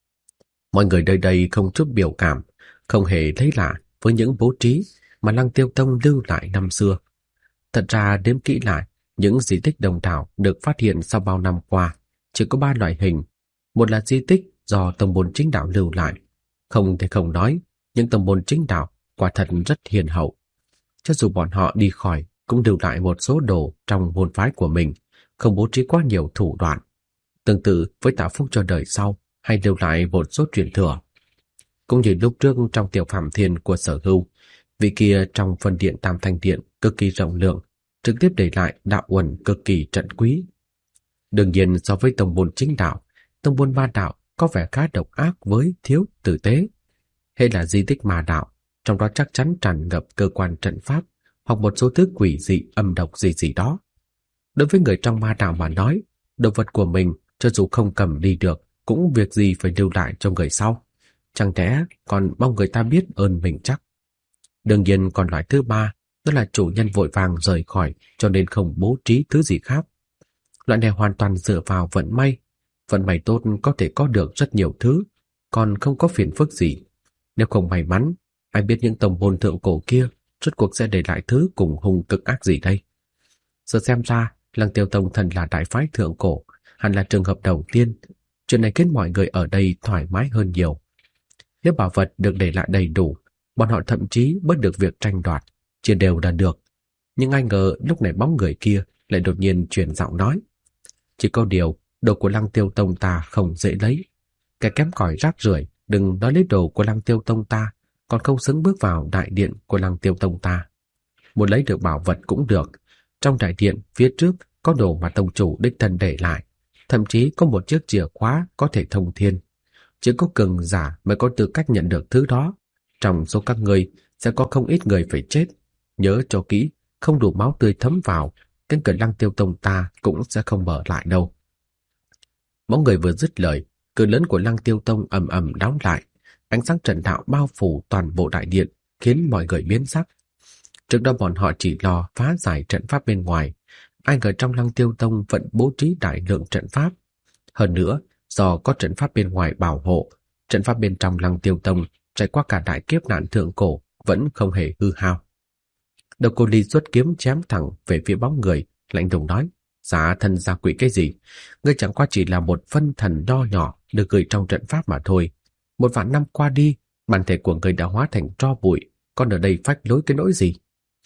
A: Mọi người nơi đây không chút biểu cảm, không hề thấy lạ với những bố trí mà Lăng Tiêu Tông lưu lại năm xưa. Thật ra đếm kỹ lại, những di tích đồng thảo được phát hiện sau bao năm qua chỉ có 3 loại hình. Một là di tích do tông môn chính đạo lưu lại. Không thể không nói, những tông môn chính đạo quả thật rất hiền hậu. Cho dù bọn họ đi khỏi, cũng lưu lại một số đồ trong môn phái của mình, không bố trí quá nhiều thủ đoạn. Tương tự với tạo phúc cho đời sau, hay lưu lại một số truyền thừa. Cũng như lúc trước trong Tiểu Phạm Thiên của Sở Hưu, vị kia trong phần điện Tam Thanh Điện cực kỳ rộng lượng, trực tiếp để lại đạo uẩn cực kỳ trận quý. Đương nhiên so với tông môn chính đạo, tông môn ma đạo có vẻ khá độc ác với thiếu tử tế. Hay là di tích ma đạo, trong đó chắc chắn tràn ngập cơ quan trận pháp hoặc một số thứ quỷ dị âm độc gì đó. Đối với người trong ma đạo mà nói, đồ vật của mình cho dù không cầm đi được cũng việc gì phải lưu lại cho người sau. Chẳng lẽ còn mong người ta biết ơn mình chắc. Đương nhiên còn loại thứ ba, đó là chủ nhân vội vàng rời khỏi cho nên không bố trí thứ gì khác. Loại này hoàn toàn dựa vào vận may. Vận may tốt có thể có được rất nhiều thứ, còn không có phiền phức gì. Nếu không may mắn, ai biết những tông môn thượng cổ kia rốt cuộc sẽ để lại thứ cùng hung cực ác gì đây. Giờ xem ra, Lăng Tiêu Tông thần là đại phái thượng cổ, hẳn là trường hợp đầu tiên. Chuyện này khiến mọi người ở đây thoải mái hơn nhiều. Nếu bảo vật được để lại đầy đủ, bọn họ thậm chí bớt được việc tranh đoạt, chia đều là được. Nhưng ai ngờ lúc này bóng người kia lại đột nhiên chuyển giọng nói. Chỉ có điều, đồ của Lăng Tiêu Tông ta không dễ lấy. Cái kém cỏi rác rưởi, đừng nói lấy đồ của Lăng Tiêu Tông ta, còn không xứng bước vào đại điện của Lăng Tiêu Tông ta. Muốn lấy được bảo vật cũng được. Trong đại điện phía trước có đồ mà tông chủ đích thân để lại, thậm chí có một chiếc chìa khóa có thể thông thiên. Chỉ có cường giả mới có tư cách nhận được thứ đó. Trong số các ngươi sẽ có không ít người phải chết. Nhớ cho kỹ, không đủ máu tươi thấm vào, cánh cửa Lăng Tiêu Tông ta cũng sẽ không mở lại đâu. Bóng người vừa dứt lời, cửa lớn của Lăng Tiêu Tông ầm ầm đóng lại. Ánh sáng trận đạo bao phủ toàn bộ đại điện, khiến mọi người biến sắc. Trước đó bọn họ chỉ lo phá giải trận pháp bên ngoài, ai ngờ trong Lăng Tiêu Tông vẫn bố trí đại lượng trận pháp. Hơn nữa, do có trận pháp bên ngoài bảo hộ, trận pháp bên trong Lăng Tiêu Tông trải qua cả đại kiếp nạn thượng cổ vẫn không hề hư hao. Độc Cô Ly xuất kiếm chém thẳng về phía bóng người, lạnh lùng nói: "Giả thần giả quỷ cái gì? Ngươi chẳng qua chỉ là một phân thần nho nhỏ được gửi trong trận pháp mà thôi. 1.000 năm qua đi, bản thể của ngươi đã hóa thành tro bụi, còn ở đây phách lối cái nỗi gì?"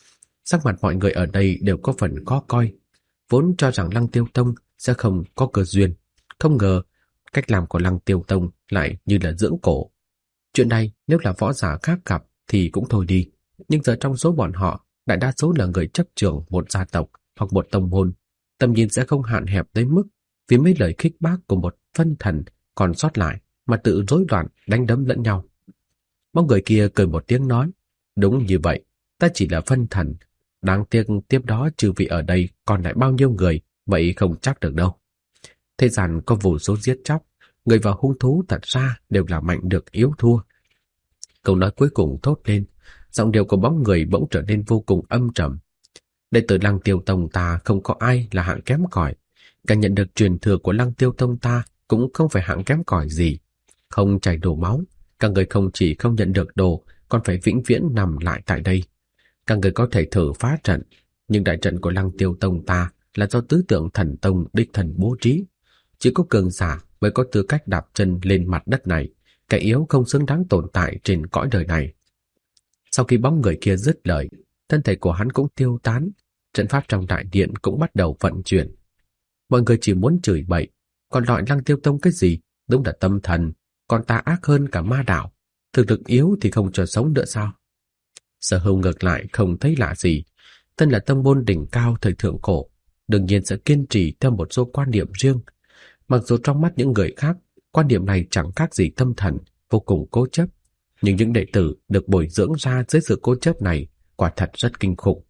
A: Sắc mặt mọi người ở đây đều có phần khó coi, vốn cho rằng Lăng Tiêu Tông sẽ không có cơ duyên, không ngờ cách làm của Lăng Tiêu Tông lại như là dưỡng cổ. Chuyện này nếu là võ giả khác gặp thì cũng thôi đi, nhưng giờ trong số bọn họ, đại đa số là người chấp trưởng một gia tộc hoặc một tông môn, tầm nhìn sẽ không hạn hẹp tới mức vì mấy lời khích bác của một phân thần còn sót lại mà tự rối loạn đánh đấm lẫn nhau. Bóng người kia cười một tiếng nói: "Đúng như vậy, ta chỉ là phân thần. Đáng tiếc tiếp đó trừ vị ở đây còn lại bao nhiêu người, vậy không chắc được đâu. Thế gian có vô số giết chóc, người và hung thú thật ra đều là mạnh được yếu thua." Câu nói cuối cùng thốt lên, giọng điệu của bóng người bỗng trở nên vô cùng âm trầm. Đệ tử Lăng Tiêu Tông ta không có ai là hạng kém cỏi, càng nhận được truyền thừa của Lăng Tiêu Tông ta cũng không phải hạng kém cỏi gì. Không chảy đổ máu, các người không chỉ không nhận được đồ, còn phải vĩnh viễn nằm lại tại đây. Các người có thể thử phá trận, nhưng đại trận của Lăng Tiêu Tông ta là do tứ tượng thần tông đích thần bố trí. Chỉ có cường giả mới có tư cách đạp chân lên mặt đất này, kẻ yếu không xứng đáng tồn tại trên cõi đời này. Sau khi bóng người kia dứt lời, thân thể của hắn cũng tiêu tán, trận pháp trong đại điện cũng bắt đầu vận chuyển. Mọi người chỉ muốn chửi bậy, còn loại Lăng Tiêu Tông cái gì, đúng là tâm thần, còn tà ác hơn cả ma đạo. Thực lực yếu thì không cho sống nữa sao? Sở Hưu ngược lại không thấy lạ gì. Thân là tông môn đỉnh cao thời thượng cổ, đương nhiên sẽ kiên trì theo một số quan điểm riêng. Mặc dù trong mắt những người khác, quan điểm này chẳng khác gì tâm thần, vô cùng cố chấp, nhưng những đệ tử được bồi dưỡng ra dưới sự cố chấp này quả thật rất kinh khủng.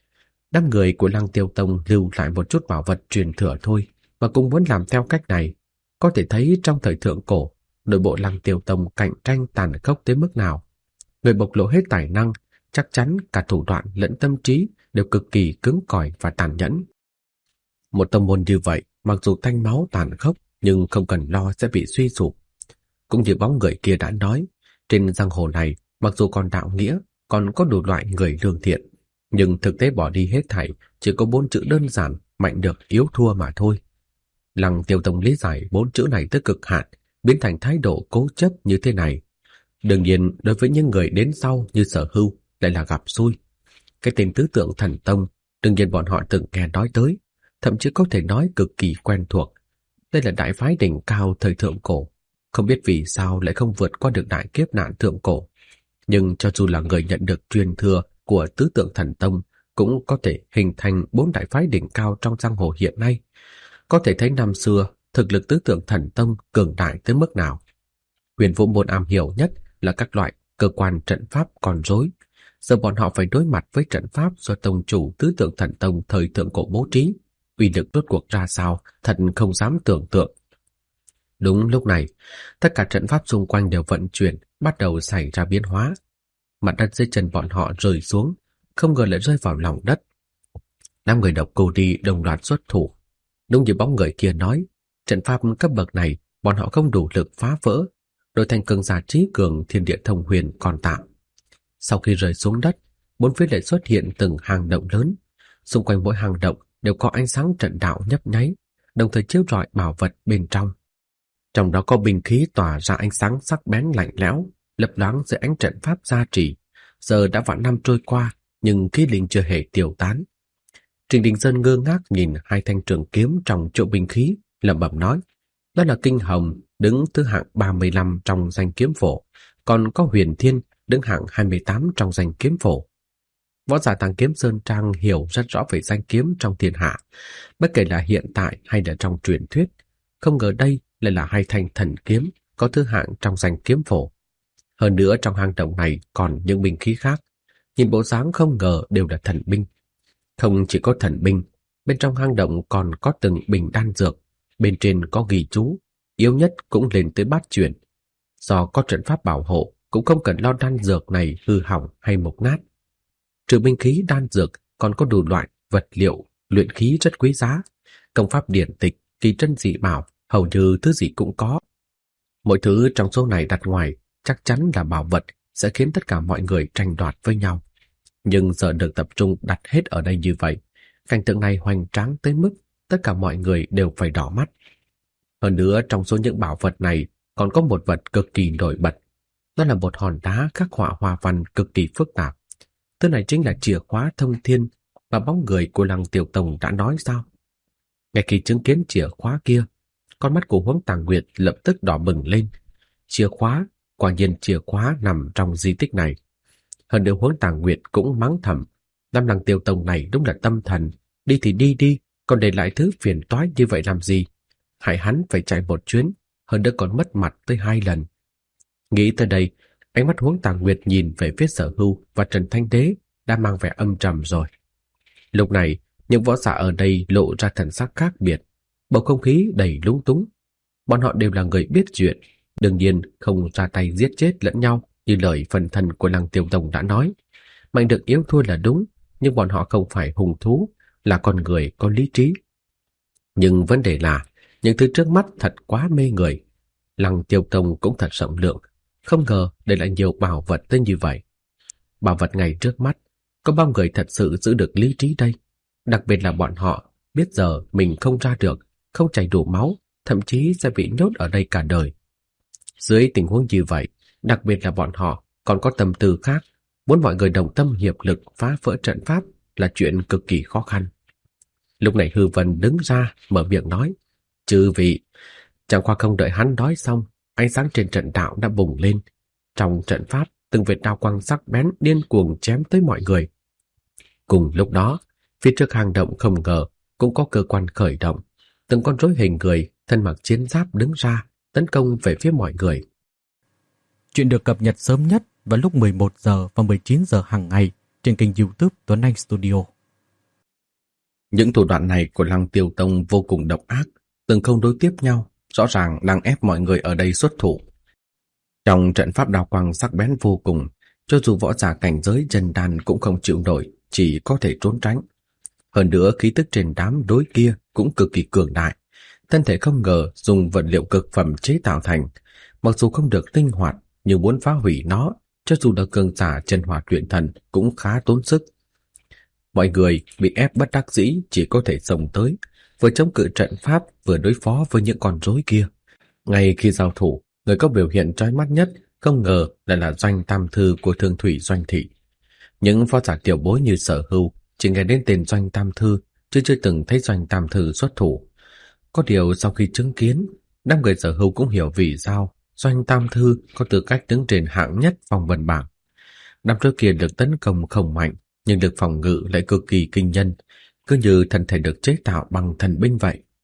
A: Đám người của Lăng Tiêu Tông lưu lại một chút bảo vật truyền thừa thôi, mà cũng muốn làm theo cách này. Có thể thấy trong thời thượng cổ, nội bộ Lăng Tiêu Tông cạnh tranh tàn khốc tới mức nào. Người bộc lộ hết tài năng, chắc chắn cả thủ đoạn lẫn tâm trí đều cực kỳ cứng cỏi và tàn nhẫn. Một tông môn như vậy, mặc dù tanh máu tàn khốc, nhưng không cần lo sẽ bị suy sụp. Cũng như bóng người kia đã nói, trên giang hồ này, mặc dù còn đạo nghĩa, còn có đủ loại người lương thiện, nhưng thực tế bỏ đi hết thảy, chỉ có 4 chữ đơn giản, mạnh được yếu thua mà thôi. Lăng Tiêu Tông lý giải 4 chữ này tới cực hạn, biến thành thái độ cố chấp như thế này. Đương nhiên, đối với những người đến sau như Sở Hưu lại là gặp xui. Cái tên tứ tượng thần tông, đương nhiên bọn họ từng nghe nói tới, thậm chí có thể nói cực kỳ quen thuộc. Đây là đại phái đỉnh cao thời thượng cổ, không biết vì sao lại không vượt qua được đại kiếp nạn thượng cổ. Nhưng cho dù là người nhận được truyền thừa của tứ tượng thần tông, cũng có thể hình thành 4 đại phái đỉnh cao trong giang hồ hiện nay. Có thể thấy năm xưa, thực lực tứ tượng thần tông cường đại tới mức nào. Huyền Vũ môn am hiểu nhất là các loại cơ quan trận pháp con rối. Giờ bọn họ phải đối mặt với trận pháp do tông chủ tứ tượng thần tông thời thượng cổ bố trí, uy lực rốt cuộc ra sao, thật không dám tưởng tượng. Đúng lúc này, tất cả trận pháp xung quanh đều vận chuyển, bắt đầu xảy ra biến hóa. Mặt đất dưới chân bọn họ rơi xuống, không ngờ lại rơi vào lòng đất. 5 người độc cô đi đồng loạt xuất thủ. Đúng như bóng người kia nói, trận pháp cấp bậc này bọn họ không đủ lực phá vỡ, đổi thành cường giả trí cường thiên địa thông huyền còn tạm. Sau khi rơi xuống đất, bốn phía lại xuất hiện từng hang động lớn. Xung quanh mỗi hang động đều có ánh sáng trận đạo nhấp nháy, đồng thời chiếu rọi bảo vật bên trong. Trong đó có binh khí tỏa ra ánh sáng sắc bén lạnh lẽo, lấp loáng dưới ánh trận pháp gia trì. Giờ đã vạn năm trôi qua, nhưng khí linh chưa hề tiêu tán. Trình Đình Sơn ngơ ngác nhìn hai thanh trường kiếm trong chỗ binh khí, lẩm bẩm nói: đó là Kinh Hồng, đứng thứ hạng 35 trong danh kiếm phổ, còn có Huyền Thiên đứng hạng 28 trong danh kiếm phổ. Võ giả Tàng Kiếm Sơn Trang hiểu rất rõ về danh kiếm trong thiên hạ, bất kể là hiện tại hay là trong truyền thuyết. Không ngờ đây lại là hai thanh thần kiếm có thứ hạng trong danh kiếm phổ. Hơn nữa trong hang động này còn những binh khí khác, nhìn bộ dáng không ngờ đều là thần binh. Không chỉ có thần binh, bên trong hang động còn có từng bình đan dược, bên trên có ghi chú, yếu nhất cũng lên tới bát chuyển. Do có trận pháp bảo hộ, cũng không cần lo đan dược này hư hỏng hay mục nát. Trừ binh khí đan dược, còn có đủ loại vật liệu luyện khí rất quý giá, công pháp điển tịch, kỳ trân dị bảo, hầu như thứ gì cũng có. Mỗi thứ trong số này đặt ngoài chắc chắn là bảo vật, sẽ khiến tất cả mọi người tranh đoạt với nhau. Nhưng giờ được tập trung đặt hết ở đây như vậy, cảnh tượng này hoành tráng tới mức tất cả mọi người đều phải đỏ mắt. Hơn nữa trong số những bảo vật này còn có một vật cực kỳ nổi bật, đó là một hòn đá khắc họa hoa văn cực kỳ phức tạp. Thứ này chính là chìa khóa thông thiên mà bóng người của Lăng Tiểu Tông đã nói sao? Ngay khi chứng kiến chìa khóa kia, con mắt của Huống Tàng Nguyệt lập tức đỏ bừng lên. Chìa khóa, quả nhiên chìa khóa nằm trong di tích này. Hơn nữa Huống Tàng Nguyệt cũng mắng thầm, Lăng Tiểu Tông này đúng là tâm thần, đi thì đi đi, còn để lại thứ phiền toái như vậy làm gì? Hại hắn phải chạy một chuyến, hơn nữa còn mất mặt tới 2 lần. Nghĩ tới đây, ánh mắt Huống Tàng Nguyệt nhìn về phía Sở Hưu và Trần Thanh Đế đã mang vẻ âm trầm rồi. Lúc này, những võ giả ở đây lộ ra thần sắc khác biệt, bầu không khí đầy lúng túng. Bọn họ đều là người biết chuyện, đương nhiên không ra tay giết chết lẫn nhau như lời phần thân của Lăng Tiểu Tông đã nói. Mạnh được yếu thua là đúng, nhưng bọn họ không phải hung thú, là con người có lý trí. Nhưng vấn đề là, những thứ trước mắt thật quá mê người. Lăng Tiểu Tông cũng thật rộng lượng, không ngờ để lại nhiều bảo vật tới như vậy. Bảo vật ngay trước mắt, có bao người thật sự giữ được lý trí đây? Đặc biệt là bọn họ biết giờ mình không ra được, không chảy đủ máu, thậm chí sẽ bị nhốt ở đây cả đời. Dưới tình huống như vậy, đặc biệt là bọn họ còn có tâm tư khác, muốn mọi người đồng tâm hiệp lực phá vỡ trận pháp là chuyện cực kỳ khó khăn. Lúc này Hư Vân đứng ra mở miệng nói: chư vị. Chẳng qua không đợi hắn nói xong, ánh sáng trên trận đạo đã bùng lên. Trong trận pháp, từng vệt đao quang sắc bén điên cuồng chém tới mọi người. Cùng lúc đó, phía trước hang động không ngờ cũng có cơ quan khởi động, từng con rối hình người thân mặc chiến giáp đứng ra tấn công về phía mọi người.
B: Chuyện được cập nhật sớm nhất vào lúc 11 giờ và 19 giờ hàng ngày trên kênh YouTube Tuấn Anh Studio.
A: Những thủ đoạn này của Lăng Tiêu Tông vô cùng độc ác, từng không đối tiếp nhau, rõ ràng đang ép mọi người ở đây xuất thủ. Trong trận pháp đao quang sắc bén vô cùng, cho dù võ giả cảnh giới chân đan cũng không chịu nổi, chỉ có thể trốn tránh. Hơn nữa khí tức trên đám đối kia cũng cực kỳ cường đại, thân thể không ngờ dùng vật liệu cực phẩm chế tạo thành, mặc dù không được linh hoạt, nhưng muốn phá hủy nó, cho dù là cường giả chân hỏa luyện thần cũng khá tốn sức. Mọi người bị ép bất đắc dĩ chỉ có thể xông tới, vừa chống cự trận pháp vừa đối phó với những con rối kia. Ngay khi giao thủ, người có biểu hiện chói mắt nhất không ngờ lại là Doanh Tam Thư của Thương Thủy Doanh Thị. Những võ giả tiểu bối như Sở Hưu chỉ nghe đến tên Doanh Tam Thư, chứ chưa từng thấy Doanh Tam Thư xuất thủ. Có điều sau khi chứng kiến, đám người Sở Hưu cũng hiểu vì sao Doanh Tam Thư có tư cách đứng trên hạng nhất phong vân bảng. Đám rối kia được tấn công không mạnh, nhưng lực phòng ngự lại cực kỳ kinh nhân, cứ như thân thể được chế tạo bằng thần binh vậy.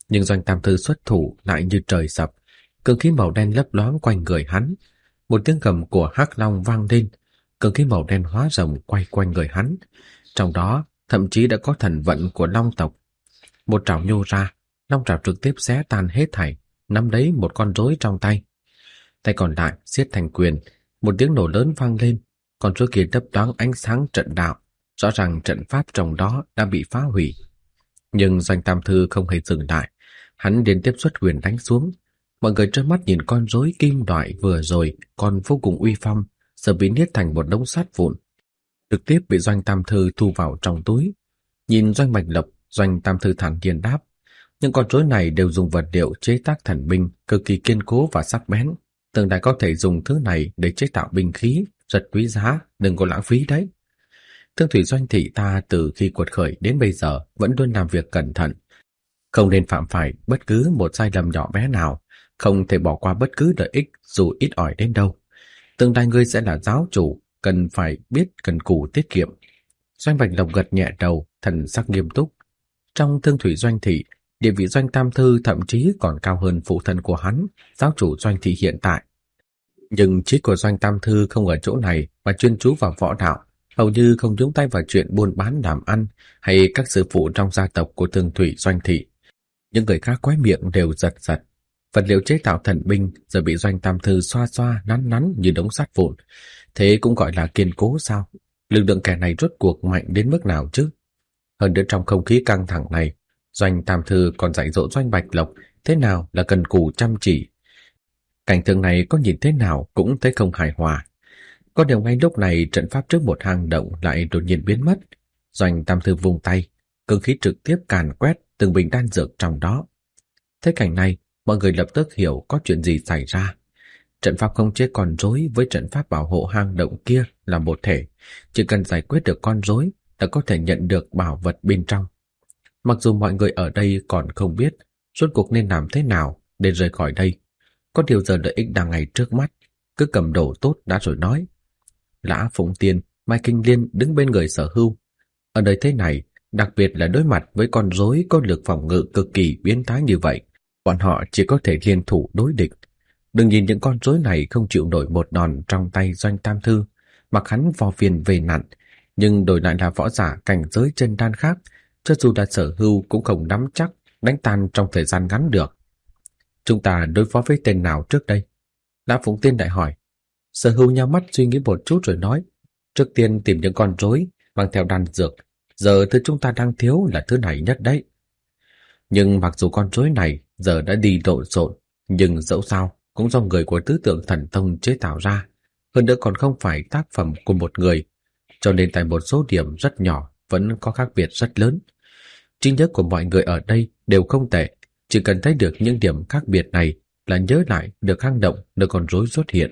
A: Nhưng Doanh Tam Thư xuất thủ lại như trời sập, cương khí màu đen lấp loáng quanh người hắn. Một tiếng gầm của hắc long vang lên, cương khí màu đen hóa rồng quay quanh người hắn. Trong đó thậm chí đã có thần vận của long tộc. Một trảo nhô ra, long trảo trực tiếp xé tan hết thảy, nắm lấy một con rối trong tay. Tay còn lại siết thành quyền, một tiếng nổ lớn vang lên, con rối kia đấp đoáng ánh sáng trận đạo, rõ ràng trận pháp trong đó đã bị phá hủy. Nhưng Doanh Tam Thư không hề dừng lại, hắn liên tiếp xuất quyền đánh xuống. Mọi người trơ mắt nhìn con rối kim loại vừa rồi còn vô cùng uy phong, giờ bị niết thành một đống sắt vụn, trực tiếp bị Doanh Tam Thư thu vào trong túi. Nhìn Doanh Bạch Lộc, Doanh Tam Thư thản nhiên đáp: những con rối này đều dùng vật liệu chế tác thần binh cực kỳ kiên cố và sắc bén, tương lai có thể dùng thứ này để chế tạo binh khí, rất quý giá, đừng có lãng phí đấy. Thương thủy doanh thị ta từ khi quật khởi đến bây giờ vẫn luôn làm việc cẩn thận, không nên phạm phải bất cứ một sai lầm nhỏ bé nào, không thể bỏ qua bất cứ lợi ích dù ít ỏi đến đâu. Tương lai ngươi sẽ là giáo chủ, cần phải biết cần cù tiết kiệm. Doanh Bạch Lộc gật nhẹ đầu, thần sắc nghiêm túc. Trong thương thủy doanh thị, địa vị Doanh Tam Thư thậm chí còn cao hơn phụ thân của hắn, giáo chủ doanh thị hiện tại. Nhưng trí của Doanh Tam Thư không ở chỗ này mà chuyên chú vào võ đạo, hầu như không nhúng tay vào chuyện buôn bán làm ăn hay các sự vụ trong gia tộc của thương thủy doanh thị. Những người khác khóe miệng đều giật giật. Vật liệu chế tạo thần binh giờ bị Doanh Tam Thư xoa xoa nắn nắn như đống sắt vụn, thế cũng gọi là kiên cố sao? Lực lượng kẻ này rốt cuộc mạnh đến mức nào chứ? Hơn nữa trong không khí căng thẳng này, Doanh Tam Thư còn dạy dỗ Doanh Bạch Lộc thế nào là cần cù chăm chỉ. Cảnh tượng này có nhìn thế nào cũng thấy không hài hòa. Có điều ngay lúc này trận pháp trước một hang động lại đột nhiên biến mất. Doanh Tam Thư vung tay, cương khí trực tiếp càn quét từng bình đan dược trong đó. Thấy cảnh này, mọi người lập tức hiểu có chuyện gì xảy ra. Trận pháp khống chế con rối với trận pháp bảo hộ hang động kia là một thể, chỉ cần giải quyết được con rối đã có thể nhận được bảo vật bên trong. Mặc dù mọi người ở đây còn không biết rốt cuộc nên làm thế nào để rời khỏi đây, có điều giờ lợi ích đang ngay trước mắt, cứ cầm đồ tốt đã rồi nói. Lã Phụng Tiên, Mai Kinh Liên đứng bên người Sở Hưu. Ở đời thế này, đặc biệt là đối mặt với con rối có lực phòng ngự cực kỳ biến thái như vậy, bọn họ chỉ có thể liên thủ đối địch. Đừng nhìn những con rối này không chịu nổi một đòn trong tay Doanh Tam Thư, mặc hắn vò phiền về nặn, nhưng đổi lại là võ giả cảnh giới chân đan khác, cho dù là Sở Hưu cũng không nắm chắc đánh tan trong thời gian ngắn được. Chúng ta đối phó với tên nào trước đây? Lã Phụng Tiên đại hỏi. Sở Hưu nhắm mắt suy nghĩ một chút rồi nói, trước tiên tìm những con rối mang theo đan dược, giờ thứ chúng ta đang thiếu là thứ này nhất đấy. Nhưng mặc dù con rối này giờ đã đi lộn xộn, nhưng dẫu sao cũng do người của Tứ Tượng Thần Tông chế tạo ra, hơn nữa còn không phải tác phẩm của một người, cho nên tại một số điểm rất nhỏ vẫn có khác biệt rất lớn. Trí nhớ của mọi người ở đây đều không tệ, chỉ cần thấy được những điểm khác biệt này là nhớ lại được hang động nơi con rối xuất hiện.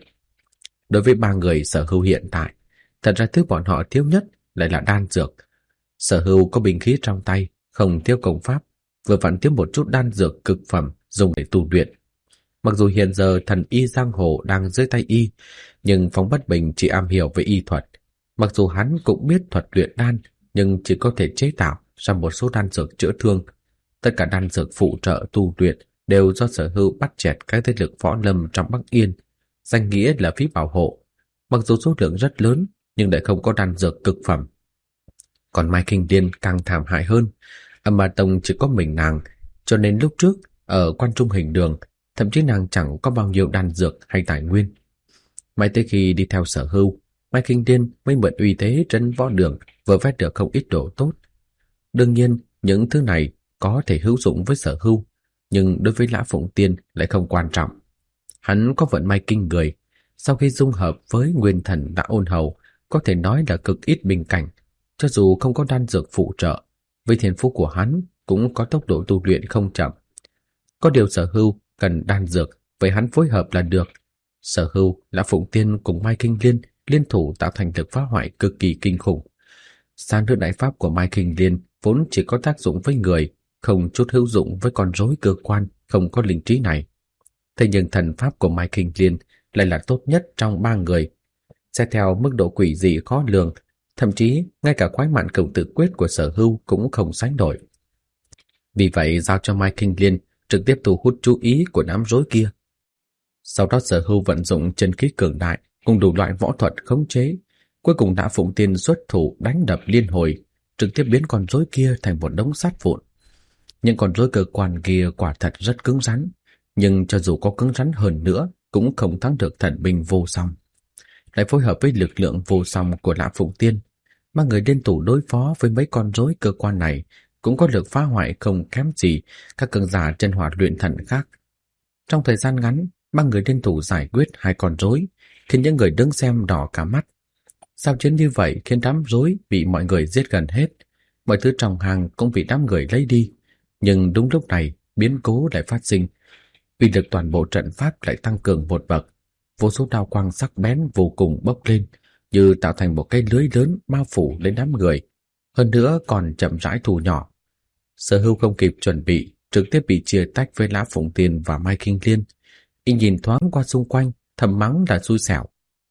A: Đối với ba người Sở Hưu hiện tại, thật ra thứ bọn họ thiếu nhất lại là đan dược. Sở Hưu có binh khí trong tay, không thiếu công pháp, vừa vặn thiếu một chút đan dược cực phẩm dùng để tu luyện. Mặc dù hiện giờ thần y giang hồ đang dưới tay y, nhưng Phong Bất Bình chỉ am hiểu về y thuật. Mặc dù hắn cũng biết thuật luyện đan, nhưng chỉ có thể chế tạo ra một số đan dược chữa thương. Tất cả đan dược phụ trợ tu luyện đều do Sở Hưu bắt chẹt các thế lực võ lâm trong Bắc Yên, danh nghĩa là phí bảo hộ. Mặc dù số lượng rất lớn, nhưng lại không có đan dược cực phẩm. Còn Mai Kinh Liên càng thảm hại hơn. Âm Ma Tông chỉ có mình nàng, cho nên lúc trước ở Quan Trung Hình Đường, thậm chí nàng chẳng có bao nhiêu đan dược hay tài nguyên. Mãi tới khi đi theo Sở Hưu, Mai Kinh Liên mới mượn uy thế trấn võ đường, vừa vét được không ít đồ tốt. Đương nhiên, những thứ này có thể hữu dụng với Sở Hưu, nhưng đối với Lã Phụng Tiên lại không quan trọng. Hắn có vận may kinh người, sau khi dung hợp với nguyên thần đã ôn hầu, có thể nói là cực ít bình cảnh. Cho dù không có đan dược phụ trợ, với thiên phú của hắn cũng có tốc độ tu luyện không chậm. Có điều Sở Hưu cần đan dược, với hắn phối hợp là được. Sở Hưu, Lã Phụng Tiên cùng Mai Kinh Liên liên thủ tạo thành lực phá hoại cực kỳ kinh khủng. San hư đại pháp của Mai Kinh Liên vốn chỉ có tác dụng với người, không chút hữu dụng với con rối cơ quan không có linh trí này. Thế nhưng thần pháp của Mai Kinh Liên lại là tốt nhất trong ba người. Xét theo mức độ quỷ dị khó lường, thậm chí ngay cả khoái mạn cửu tự quyết của Sở Hưu cũng không sánh nổi. Vì vậy giao cho Mai Kinh Liên trực tiếp thu hút chú ý của đám rối kia. Sau đó Sở Hưu vận dụng chân khí cường đại cùng đủ loại võ thuật khống chế, cuối cùng đã phụng tiên xuất thủ đánh đập liên hồi, trực tiếp biến con rối kia thành một đống sắt vụn. Những con rối cơ quan kia quả thật rất cứng rắn, nhưng cho dù có cứng rắn hơn nữa cũng không thắng được thần binh vô song. Lại phối hợp với lực lượng vô song của Lã Phụng Tiên, ba người liên thủ đối phó với mấy con rối cơ quan này cũng có lực phá hoại không kém gì các cường giả trên Hỏa Luyện Thần khác. Trong thời gian ngắn, ba người liên thủ giải quyết hai con rối, khiến những người đứng xem đỏ cả mắt. Giao chiến như vậy khiến đám rối bị mọi người giết gần hết, mọi thứ trong hàng cũng bị đám người lấy đi. Nhưng đúng lúc này, biến cố lại phát sinh. Uy lực toàn bộ trận pháp lại tăng cường một bậc, vô số đao quang sắc bén vô cùng bốc lên, như tạo thành một cái lưới lớn bao phủ lên đám người, hơn nữa còn chậm rãi thu nhỏ. Sở Hưu không kịp chuẩn bị, trực tiếp bị chia tách với Lã Phụng Tiên và Mai Kinh Liên. Y nhìn thoáng qua xung quanh, thầm mắng là xui xẻo.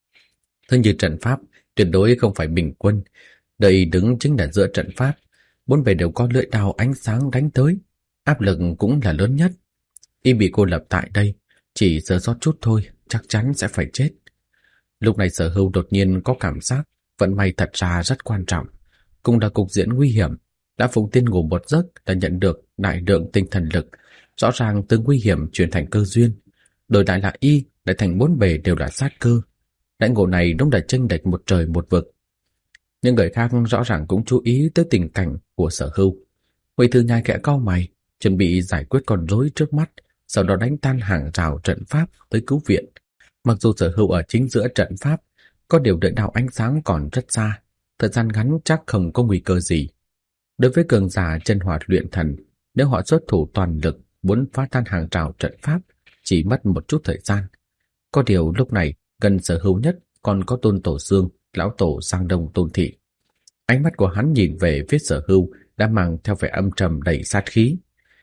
A: Hơn như trận pháp tuyệt đối không phải bình quân, đây đứng chính là giữa trận pháp, bốn bề đều có lưỡi đao ánh sáng đánh tới, áp lực cũng là lớn nhất. Y bị cô lập tại đây, chỉ sơ sót chút thôi, chắc chắn sẽ phải chết. Lúc này Sở Hưu đột nhiên có cảm giác vận may thật ra rất quan trọng, cũng là cục diện nguy hiểm. Lã Phụng Tiên ngủ một giấc đã nhận được đại lượng tinh thần lực, rõ ràng từ nguy hiểm chuyển thành cơ duyên, đổi lại là Y lại thành bốn bề đều là sát cơ. Đại ngộ này đúng là chênh lệch một trời một vực. Những người khác rõ ràng cũng chú ý tới tình cảnh của Sở Hưu. Ngụy Thư Nhai khẽ cau mày, chuẩn bị giải quyết con rối trước mắt, sau đó đánh tan hàng rào trận pháp tới cứu viện. Mặc dù Sở Hưu ở chính giữa trận pháp, có điều đợi đạo ánh sáng còn rất xa, thời gian ngắn chắc không có nguy cơ gì. Đối với cường giả chân Hỏa Luyện Thần, nếu họ xuất thủ toàn lực muốn phá tan hàng rào trận pháp, chỉ mất một chút thời gian. Có điều lúc này gần Sở Hưu nhất còn có Tôn Tổ Xương, lão tổ Giang Đông Tôn Thị. Ánh mắt của hắn nhìn về phía Sở Hưu đã mang theo vẻ âm trầm đầy sát khí.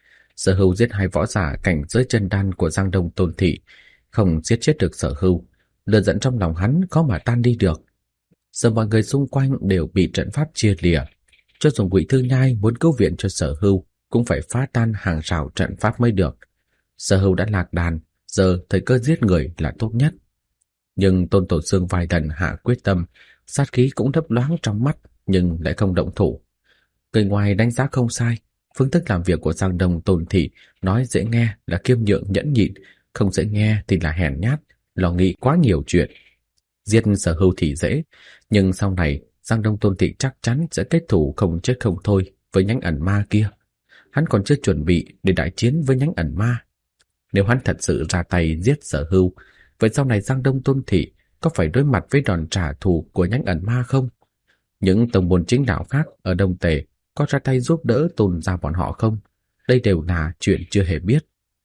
A: Sở Hưu giết hai võ giả cảnh giới chân đan của Giang Đông Tôn Thị, không giết chết được Sở Hưu, lửa giận trong lòng hắn khó mà tan đi được. Giờ mọi người xung quanh đều bị trận pháp chia lìa, cho dù Ngụy Thư Nhai muốn cứu viện cho Sở Hưu cũng phải phá tan hàng rào trận pháp mới được. Sở Hưu đã lạc đàn, giờ thời cơ giết người là tốt nhất. Nhưng Tôn Tổ Xương vài lần hạ quyết tâm, sát khí cũng lấp loáng trong mắt nhưng lại không động thủ. Người ngoài đánh giá không sai, phương thức làm việc của Giang Đông Tôn Thị nói dễ nghe là kiêm nhượng nhẫn nhịn, không dễ nghe thì là hèn nhát, lo nghĩ quá nhiều chuyện. Giết Sở Hưu thì dễ, nhưng sau này Giang Đông Tôn Thị chắc chắn sẽ kết thù không chết không thôi với nhánh ẩn ma kia. Hắn còn chưa chuẩn bị để đại chiến với nhánh ẩn ma. Nếu hắn thật sự ra tay giết Sở Hưu, vậy sau này Giang Đông Tôn Thị có phải đối mặt với đòn trả thù của nhánh ẩn ma không? Những tông môn chính đạo khác ở Đông Tề có ra tay giúp đỡ Tôn gia bọn họ không? Đây đều là chuyện chưa hề biết.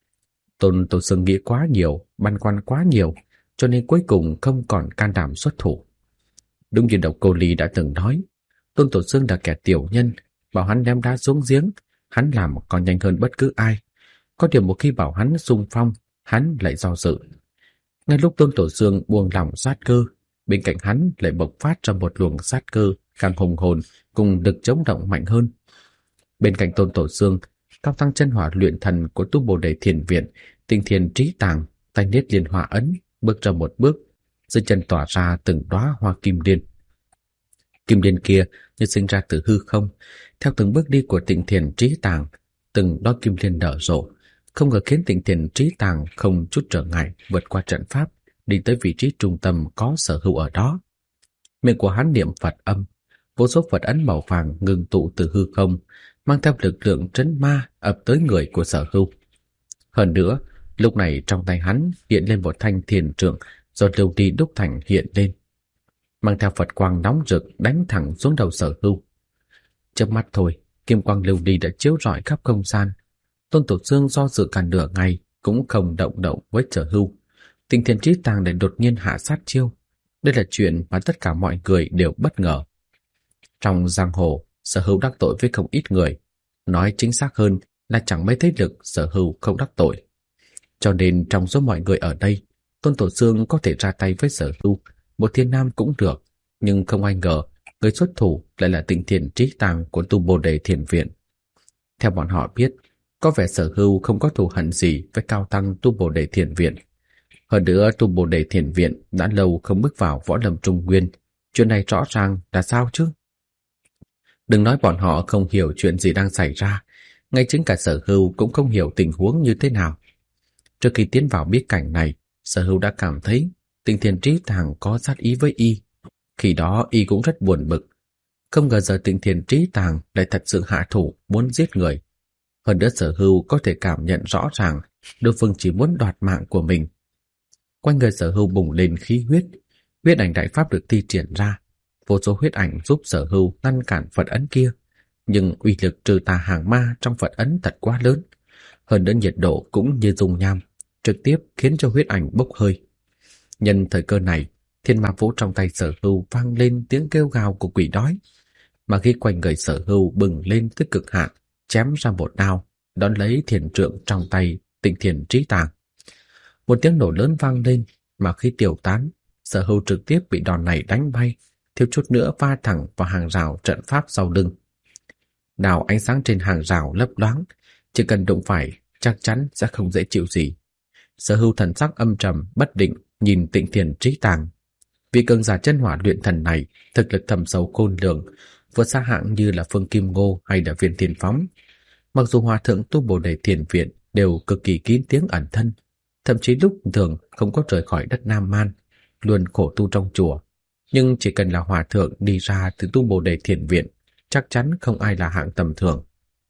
A: Tôn Tổ Xương nghĩ quá nhiều, băn khoăn quá nhiều, cho nên cuối cùng không còn can đảm xuất thủ. Đúng như Độc Cô Ly đã từng nói, Tôn Tổ Xương là kẻ tiểu nhân, bảo hắn ném đá xuống giếng, hắn làm còn nhanh hơn bất cứ ai. Có điều một khi bảo hắn xung phong, hắn lại do dự. Ngay lúc Tôn Tổ Xương buông lỏng sát cơ, bên cạnh hắn lại bộc phát ra một luồng sát cơ càng hùng hồn cùng lực chống động mạnh hơn. Bên cạnh Tôn Tổ Xương, cao tăng chân Hỏa Luyện Thần của Tu Bồ Đề Thiền Viện, Tinh Thiên Trí Tàng, tay niết liên hỏa ấn, bước ra một bước, dưới chân tỏa ra từng đóa hoa kim liên. Kim liên kia như sinh ra từ hư không, theo từng bước đi của Tinh Thiên Trí Tàng, từng đóa kim liên nở rộ, không ngờ khiến Tinh Thiên Trí Tàng không chút trở ngại vượt qua trận pháp, đi tới vị trí trung tâm có Sở Hưu ở đó. Miệng của hắn niệm Phật âm, vô số Phật ấn màu vàng ngưng tụ từ hư không, mang theo lực lượng trấn ma ập tới người của Sở Hưu. Hơn nữa, lúc này trong tay hắn hiện lên một thanh thiền trượng do lưu ly đúc thành hiện lên, mang theo Phật quang nóng rực đánh thẳng xuống đầu Sở Hưu. Chớp mắt thôi, kim quang lưu ly đã chiếu rọi khắp không gian. Tôn Tổ Xương do dự cả nửa ngày cũng không động đậy với Sở Hưu. Tinh Thiên Trí Tàng lại đột nhiên hạ sát chiêu. Đây là chuyện mà tất cả mọi người đều bất ngờ. Trong giang hồ, Sở Hưu đắc tội với không ít người, nói chính xác hơn là chẳng mấy thế lực Sở Hưu không đắc tội. Cho nên trong số mọi người ở đây, Tôn Tổ Xương có thể ra tay với Sở Hưu, một thiên nam cũng được, nhưng không ai ngờ người xuất thủ lại là Tinh Thiên Trí Tàng của Tu Bồ Đề Thiền Viện. Theo bọn họ biết, có vẻ Sở Hưu không có thù hận gì với cao tăng Tu Bồ Đề Thiền Viện. Hơn nữa, Tu Bồ Đề Thiền Viện đã lâu không bước vào võ lâm Trung Nguyên. Chuyện này rõ ràng là sao chứ? Đừng nói bọn họ không hiểu chuyện gì đang xảy ra, ngay chính cả Sở Hưu cũng không hiểu tình huống như thế nào. Trước khi tiến vào bí cảnh này, Sở Hưu đã cảm thấy Tịnh Thiền Trí Tàng có sát ý với y. Khi đó y cũng rất buồn bực. Không ngờ giờ Tịnh Thiền Trí Tàng lại thật sự hạ thủ muốn giết người. Hơn nữa Sở Hưu có thể cảm nhận rõ ràng đối phương chỉ muốn đoạt mạng của mình. Quanh người Sở Hưu bùng lên khí huyết, huyết ảnh đại pháp được thi triển ra. Vô số huyết ảnh giúp Sở Hưu ngăn cản Phật ấn kia, nhưng uy lực trừ tà hàng ma trong Phật ấn thật quá lớn. Hơn nữa nhiệt độ cũng như dung nham, trực tiếp khiến cho huyết ảnh bốc hơi. Nhân thời cơ này, thiên ma vũ trong tay Sở Hưu vang lên tiếng kêu gào của quỷ đói. Mà khi quanh người Sở Hưu bừng lên tới cực hạn, chém ra một đao, đón lấy thiền trượng trong tay Tịnh Thiền Trí Tàng. Một tiếng nổ lớn vang lên, mà khi tiêu tán, Sở Hưu trực tiếp bị đòn này đánh bay, thiếu chút nữa va thẳng vào hàng rào trận pháp sau lưng. Đào ánh sáng trên hàng rào lấp loáng, chỉ cần đụng phải chắc chắn sẽ không dễ chịu gì. Sở Hưu thần sắc âm trầm bất định nhìn Tịnh Thiền Trí Tàng. Vị cường giả chân hỏa luyện thần này thực lực thâm sâu khôn lường, vượt xa hạng như là Phương Kim Ngô hay là Viên Thiên Phóng. Mặc dù hòa thượng Tu Bồ Đề Thiền Viện đều cực kỳ kín tiếng ẩn thân, thậm chí lúc thường không có rời khỏi đất Nam Man, luôn khổ tu trong chùa, nhưng chỉ cần là hòa thượng đi ra từ Tu Bồ Đề Thiền Viện, chắc chắn không ai là hạng tầm thường.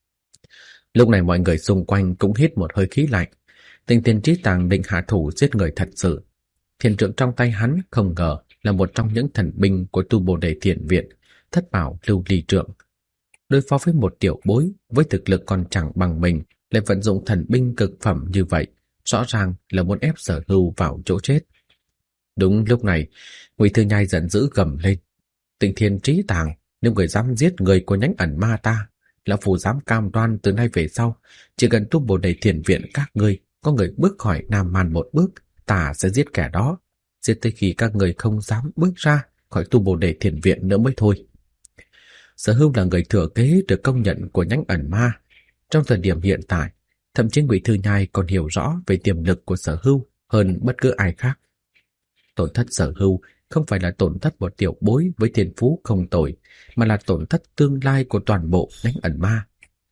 A: Lúc này mọi người xung quanh cũng hít một hơi khí lạnh. Tịnh Thiền Trí Tàng định hạ thủ giết người thật sự. Thiền trượng trong tay hắn không ngờ là một trong những thần binh của Tu Bồ Đề Thiền Viện, Thất Bảo Lưu Ly Trượng. Đối phó với một tiểu bối với thực lực còn chẳng bằng mình, lại vận dụng thần binh cực phẩm như vậy, rõ ràng là muốn ép Sở Hưu vào chỗ chết. Đúng lúc này, Ngụy Thư Nhai giận dữ gầm lên: Tịnh Thiền Trí Tàng, nếu người dám giết người của nhánh ẩn ma ta, lão phu dám cam đoan từ nay về sau, chỉ cần Tu Bồ Đề Thiền Viện các ngươi có người bước khỏi Nam Man một bước, ta sẽ giết kẻ đó, giết tới khi các người không dám bước ra khỏi Tu Bồ Đề Thiền Viện nữa mới thôi. Sở Hưu là người thừa kế được công nhận của nhánh ẩn ma. Trong thời điểm hiện tại, thậm chí Ngụy Thư Nhai còn hiểu rõ về tiềm lực của Sở Hưu hơn bất cứ ai khác. Tổn thất Sở Hưu không phải là tổn thất một tiểu bối với thiên phú không tồi, mà là tổn thất tương lai của toàn bộ nhánh ẩn ma.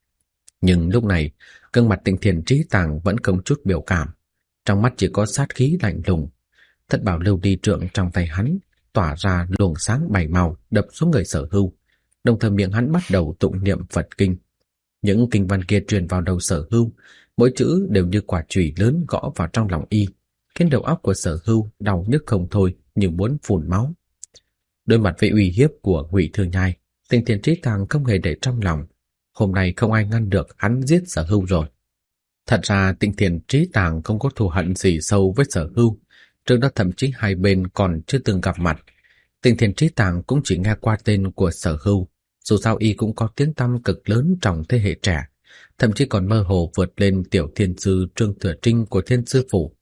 A: Nhưng lúc này, gương mặt Tịnh Thiền Trí Tàng vẫn không chút biểu cảm, trong mắt chỉ có sát khí lạnh lùng. Thất Bảo Lưu Ly Trượng trong tay hắn tỏa ra luồng sáng bảy màu đập xuống người Sở Hưu, đồng thời miệng hắn bắt đầu tụng niệm Phật kinh. Những kinh văn kia truyền vào đầu Sở Hưu, mỗi chữ đều như quả chùy lớn gõ vào trong lòng y, khiến đầu óc của Sở Hưu đau nhức không thôi, như muốn phun máu. Đối mặt với uy hiếp của Ngụy Thư Nhai, Tịnh Thiền Trí Tàng không hề để trong lòng. Hôm nay không ai ngăn được hắn giết Sở Hưu rồi. Thật ra Tịnh Thiền Trí Tàng không có thù hận gì sâu với Sở Hưu, trước đó thậm chí hai bên còn chưa từng gặp mặt. Tịnh Thiền Trí Tàng cũng chỉ nghe qua tên của Sở Hưu, dù sao y cũng có tiếng tăm cực lớn trong thế hệ trẻ, thậm chí còn mơ hồ vượt lên tiểu thiên sư Trương Thừa Trinh của Thiên Sư Phủ.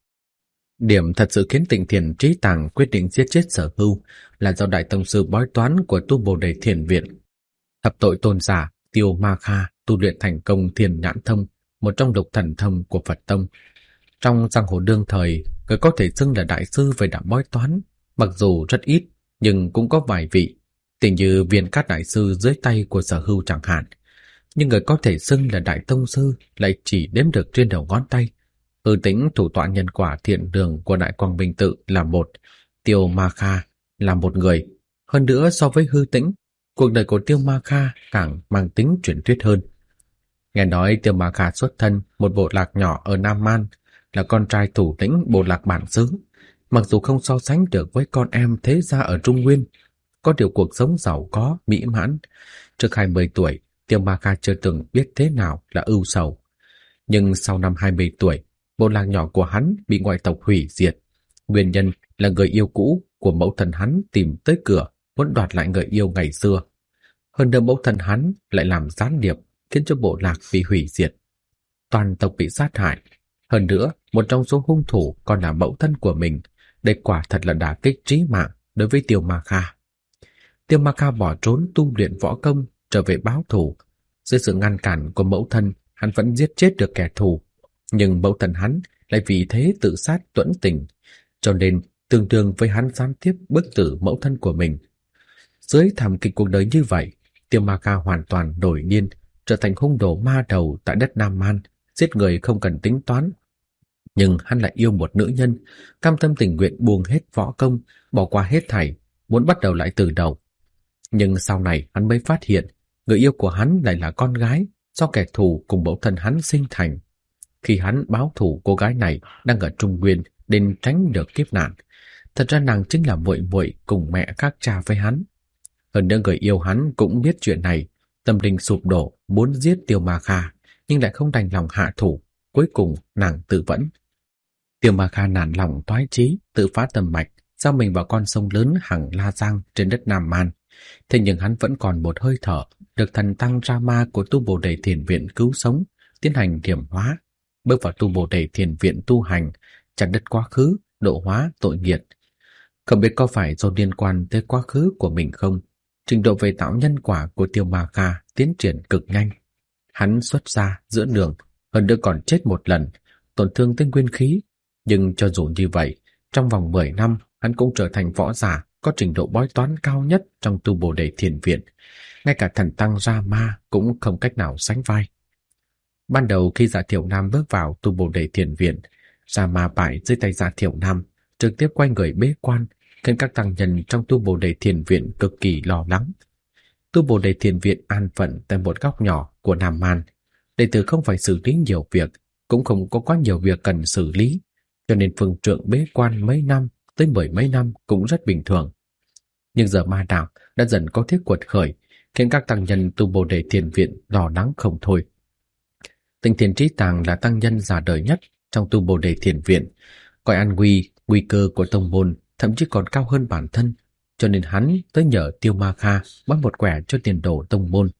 A: Điểm thật sự khiến Tịnh Thiền Trí Tàng quyết định giết chết Sở Hưu là do đại tông sư bói toán của Tu Bồ Đề Thiền Viện, thập tội tôn giả Tiêu Ma Kha tu luyện thành công Thiền Nhãn Thông, một trong lục thần thông của Phật tông. Trong giang hồ đương thời, người có thể xưng là đại sư về đạo bói toán, mặc dù rất ít nhưng cũng có vài vị, tỉ như Viên Cát đại sư dưới tay của Sở Hưu chẳng hạn. Nhưng người có thể xưng là đại tông sư lại chỉ đếm được trên đầu ngón tay. Hư Tĩnh thủ tọa nhân quả thiện đường của Đại Quang Minh Tự là một, Tiêu Ma Kha là một người. Hơn nữa so với Hư Tĩnh, cuộc đời của Tiêu Ma Kha càng mang tính truyền thuyết hơn. Nghe nói Tiêu Ma Kha xuất thân một bộ lạc nhỏ ở Nam Man, là con trai thủ lĩnh bộ lạc bản xứ. Mặc dù không so sánh được với con em thế gia ở Trung Nguyên, có điều cuộc sống giàu có, mỹ mãn. Trước 20 tuổi, Tiêu Ma Kha chưa từng biết thế nào là ưu sầu. Nhưng sau năm 20 tuổi, bộ lạc nhỏ của hắn bị ngoại tộc hủy diệt. Nguyên nhân là người yêu cũ của mẫu thân hắn tìm tới cửa, muốn đoạt lại người yêu ngày xưa. Hơn nữa mẫu thân hắn lại làm gián điệp, khiến cho bộ lạc bị hủy diệt. Toàn tộc bị sát hại. Hơn nữa, một trong số hung thủ còn là mẫu thân của mình. Đây quả thật là đả kích chí mạng đối với Tiêu Ma Kha. Tiêu Ma Kha bỏ trốn tu luyện võ công, trở về báo thù. Dưới sự ngăn cản của mẫu thân, hắn vẫn giết chết được kẻ thù, nhưng mẫu thân hắn lại vì thế tự sát tuẫn tình, cho nên tương đương với hắn gián tiếp bức tử mẫu thân của mình. Dưới thảm kịch cuộc đời như vậy, Tiêu Ma Kha hoàn toàn nổi điên, trở thành hung đồ ma đầu tại đất Nam Man, giết người không cần tính toán. Nhưng hắn lại yêu một nữ nhân, cam tâm tình nguyện buông hết võ công, bỏ qua hết thảy, muốn bắt đầu lại từ đầu. Nhưng sau này hắn mới phát hiện, người yêu của hắn lại là con gái do kẻ thù cùng mẫu thân hắn sinh thành. Khi hắn báo thù cô gái này đang ở Trung Nguyên nên tránh được kiếp nạn, thật ra nàng chính là muội muội cùng mẹ khác cha với hắn. Hơn nữa người yêu hắn cũng biết chuyện này, tâm linh sụp đổ, muốn giết Tiêu Ma Kha, nhưng lại không đành lòng hạ thủ. Cuối cùng nàng tự vẫn. Tiêu Ma Kha nản lòng toái chí, tự phá tâm mạch, giao mình vào con sông lớn Hằng La Giang trên đất Nam Man. Thế nhưng hắn vẫn còn một hơi thở, được thần tăng Rama của Tu Bồ Đề Thiền Viện cứu sống, tiến hành điểm hóa, bước vào Tu Bồ Đề Thiền Viện tu hành, chặt đứt quá khứ, độ hóa tội nghiệt. Không biết có phải do liên quan tới quá khứ của mình không, trình độ về tạo nhân quả của Tiêu Ma Kha tiến triển cực nhanh. Hắn xuất gia giữa đường, hơn nữa còn chết một lần, tổn thương tới nguyên khí. Nhưng cho dù như vậy, trong vòng 10 năm, hắn cũng trở thành võ giả có trình độ bói toán cao nhất trong Tu Bồ Đề Thiền Viện. Ngay cả thần tăng Rama cũng không cách nào sánh vai. Ban đầu khi Dạ Thiểu Nam bước vào Tu Bồ Đề Thiền Viện, Rama bại dưới tay Dạ Thiểu Nam, trực tiếp quay người bế quan, khiến các tăng nhân trong Tu Bồ Đề Thiền Viện cực kỳ lo lắng. Tu Bồ Đề Thiền Viện an phận tại một góc nhỏ của Nam Man. Đệ tử không phải xử lý nhiều việc, cũng không có quá nhiều việc cần xử lý, cho nên phương trượng bế quan mấy năm tới 10 mấy năm cũng rất bình thường. Nhưng giờ ma đạo đã dần có thiết quật khởi, khiến các tăng nhân Tu Bồ Đề Thiền Viện lo lắng không thôi. Tinh Thiền Trí Tàng là tăng nhân già đời nhất trong Tu Bồ Đề Thiền Viện, coi an nguy cơ của tông môn thậm chí còn cao hơn bản thân, cho nên hắn tới nhờ Tiêu Ma Kha bói một quẻ cho tiền đồ tông môn.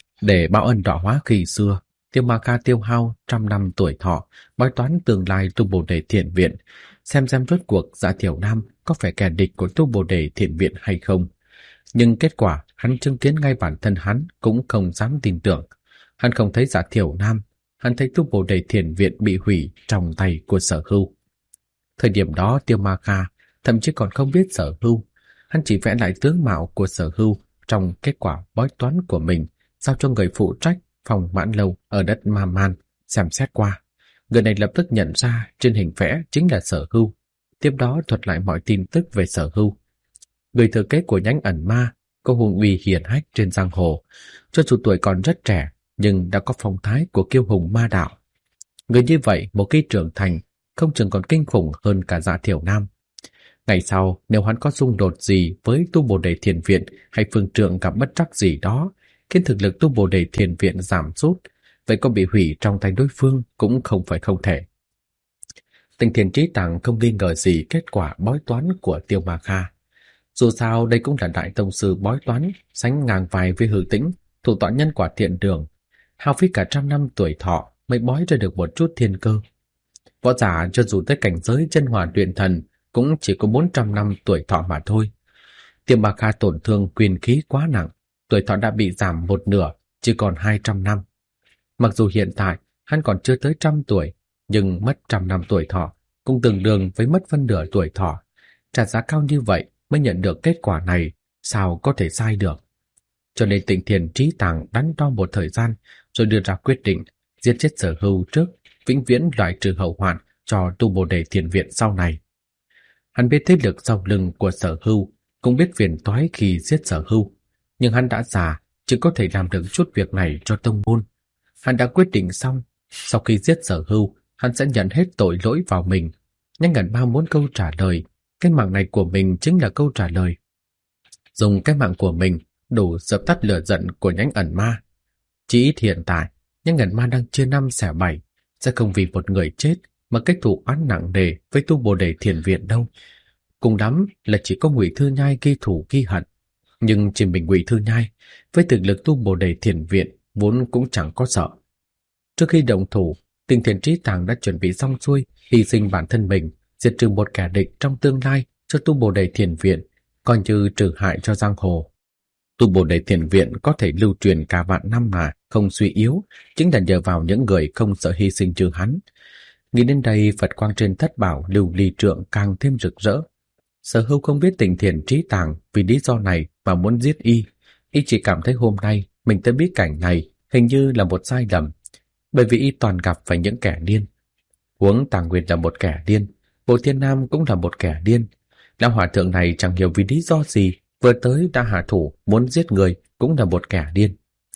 A: Để báo ân đọa hóa khi xưa, Tiêu Ma Kha tiêu hao 100 năm tuổi thọ bói toán tương lai Tu Bồ Đề Thiền Viện, xem rốt cuộc Dạ Thiểu Nam có phải kẻ địch của Tu Bồ Đề Thiền Viện hay không. Nhưng kết quả hắn chứng kiến ngay bản thân hắn cũng không dám tin tưởng. Hắn không thấy Dạ Thiểu Nam, hắn thấy Tu Bồ Đề Thiền Viện bị hủy trong tay của Sở Hưu. Thời điểm đó Tiêu Ma Kha thậm chí còn không biết Sở Hưu, hắn chỉ vẽ lại tướng mạo của Sở Hưu trong kết quả bói toán của mình, giao cho người phụ trách phòng Mãn Lâu ở đất Ma Man xem xét qua. Người này lập tức nhận ra trên hình vẽ chính là Sở Hưu, tiếp đó thuật lại mọi tin tức về Sở Hưu. Người thừa kế của nhánh ẩn ma, có hùng uy hiển hách trên giang hồ, cho dù tuổi còn rất trẻ nhưng đã có phong thái của kiêu hùng ma đạo. Người như vậy một khi trưởng thành, không chừng còn kinh khủng hơn cả Dạ Thiểu Nam. Ngày sau, nếu hắn có xung đột gì với Tu Bồ Đề Thiền Viện hay phương trượng gặp bất trắc gì đó, khiến thực lực Tu Bồ Đề Thiền Viện giảm sút, vậy có bị hủy trong tay đối phương cũng không phải không thể. Tinh Thiền Trí Tàng không nghi ngờ gì kết quả bói toán của Tiêu Ma Kha. Dù sao đây cũng là đại tông sư bói toán, sánh ngang vai với Hư Tĩnh, thủ tọa nhân quả thiện đường, hao phí cả 100 năm tuổi thọ mới bói ra được một chút thiên cơ. Võ giả cho dù tới cảnh giới chân hỏa luyện thần cũng chỉ có 400 năm tuổi thọ mà thôi. Tiêu Ma Kha tổn thương quyền khí quá nặng, tuổi thọ đã bị giảm một nửa, chỉ còn 200 năm. Mặc dù hiện tại hắn còn chưa tới 100 tuổi, nhưng mất 100 năm tuổi thọ cũng tương đương với mất phân nửa tuổi thọ. Trả giá cao như vậy mới nhận được kết quả này, sao có thể sai được. Cho nên Tinh Thiền Trí Tàng đắn đo một thời gian rồi đưa ra quyết định giết chết Sở Hưu trước, vĩnh viễn loại trừ hậu hoạn cho Tu Bồ Đề Thiền Viện sau này. Hắn biết thế lực sau lưng của Sở Hưu, cũng biết phiền toái khi giết Sở Hưu, nhưng hắn đã già, chỉ có thể làm được chút việc này cho tông môn. Hắn đã quyết định xong, sau khi giết Sở Hưu, hắn sẽ nhận hết tội lỗi vào mình. Nhanh ngẩn ba muốn câu trả lời, cái mạng này của mình chính là câu trả lời. Dùng cái mạng của mình đủ dập tắt lửa giận của nhánh ẩn ma. Chỉ ít hiện tại, nhánh ẩn ma đang chia năm xẻ bảy, sẽ không vì một người chết mà kết thù oán nặng nề với Tu Bồ Đề Thiền Viện đâu. Cùng lắm là chỉ có Ngụy Thư Nhai ghi thù ghi hận, nhưng chỉ mình Ngụy Thư Nhai với thực lực Tu Bồ Đề Thiền Viện vốn cũng chẳng có sợ. Trước khi động thủ, Tinh Thiền Trí Tàng đã chuẩn bị xong xuôi, hy sinh bản thân mình, diệt trừ một kẻ địch trong tương lai cho Tu Bồ Đề Thiền Viện, coi như trừ hại cho giang hồ. Tu Bồ Đề Thiền Viện có thể lưu truyền cả vạn năm mà không suy yếu, chính là nhờ vào những người không sợ hy sinh như hắn. Nghĩ đến đây, Phật quang trên thất bảo lưu ly trượng càng thêm rực rỡ. Sở Hưu không biết Tình Thiền Trí Tàng vì lý do này mà muốn giết y. Y chỉ cảm thấy hôm nay mình tới biết cảnh này hình như là một sai lầm, bởi vì y toàn gặp phải những kẻ điên. Huống Tàng Nguyệt là một kẻ điên, Bộ Thiên Nam cũng là một kẻ điên. Lão hòa thượng này chẳng hiểu vì lý do gì vừa tới đã hạ thủ muốn giết người, cũng là một kẻ điên.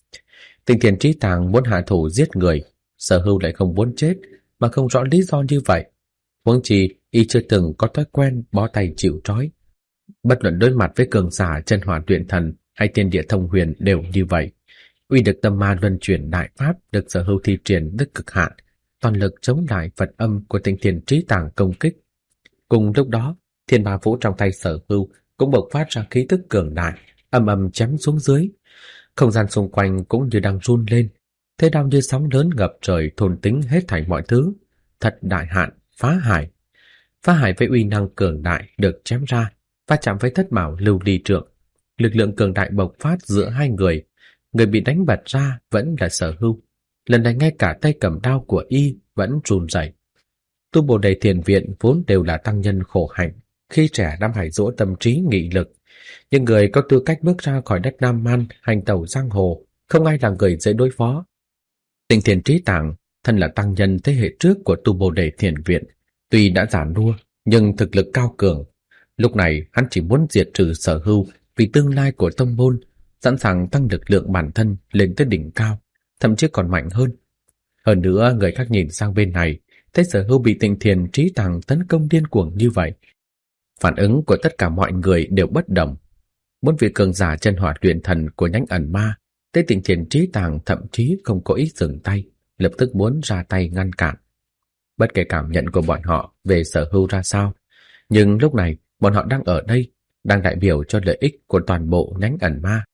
A: Tình Thiền Trí Tàng muốn hạ thủ giết người, Sở Hưu lại không muốn chết mà không rõ lý do như vậy. Huống chi y chưa từng có thói quen bó tay chịu trói. Bất luận đối mặt với cường giả chân hỏa luyện thần hay tiên địa thông huyền đều như vậy. Uy lực tâm ma luân chuyển đại pháp được Sở Hưu thi triển đến cực hạn, toàn lực chống lại Phật âm của Tình Thiền Trí Tàng công kích. Cùng lúc đó, Thiên Ma Vũ trong tay Sở Hưu cũng bộc phát ra khí tức cường đại, âm âm chém xuống dưới. Không gian xung quanh cũng như đang run lên, thế đao như sóng lớn ngập trời thôn tính hết thảy mọi thứ. Thật đại hạn, phá hải. Phá hải với uy năng cường đại được chém ra, va chạm với thất bảo lưu ly trượng. Lực lượng cường đại bộc phát giữa hai người. Người bị đánh bật ra vẫn là Sở Hưu. Lần này ngay cả tay cầm đao của y vẫn run rẩy. Tu Bồ Đề Thiền Viện vốn đều là tăng nhân khổ hạnh, khi trẻ đã phải dỗ tâm trí nghị lực. Nhưng người có tư cách bước ra khỏi đất Nam Man hành tẩu giang hồ, không ai là người dễ đối phó. Tình Thiền Trí Tàng thân là tăng nhân thế hệ trước của Tu Bồ Đề Thiền Viện, tuy đã già nua nhưng thực lực cao cường. Lúc này hắn chỉ muốn diệt trừ Sở Hưu vì tương lai của tông môn, sẵn sàng tăng lực lượng bản thân lên tới đỉnh cao, thậm chí còn mạnh hơn. Hơn nữa, người khác nhìn sang bên này, thấy Sở Hưu bị Tình Thiền Trí Tàng tấn công điên cuồng như vậy. Phản ứng của tất cả mọi người đều bất đồng. Bốn vị cường giả chân hỏa luyện thần của nhánh ẩn ma, thấy Tình Thiền Trí Tàng thậm chí không có ý dừng tay, lập tức muốn ra tay ngăn cản. Bất kể cảm nhận của bọn họ về Sở Hưu ra sao, nhưng lúc này bọn họ đang ở đây, đang đại biểu cho lợi ích của toàn bộ nhánh ẩn ma.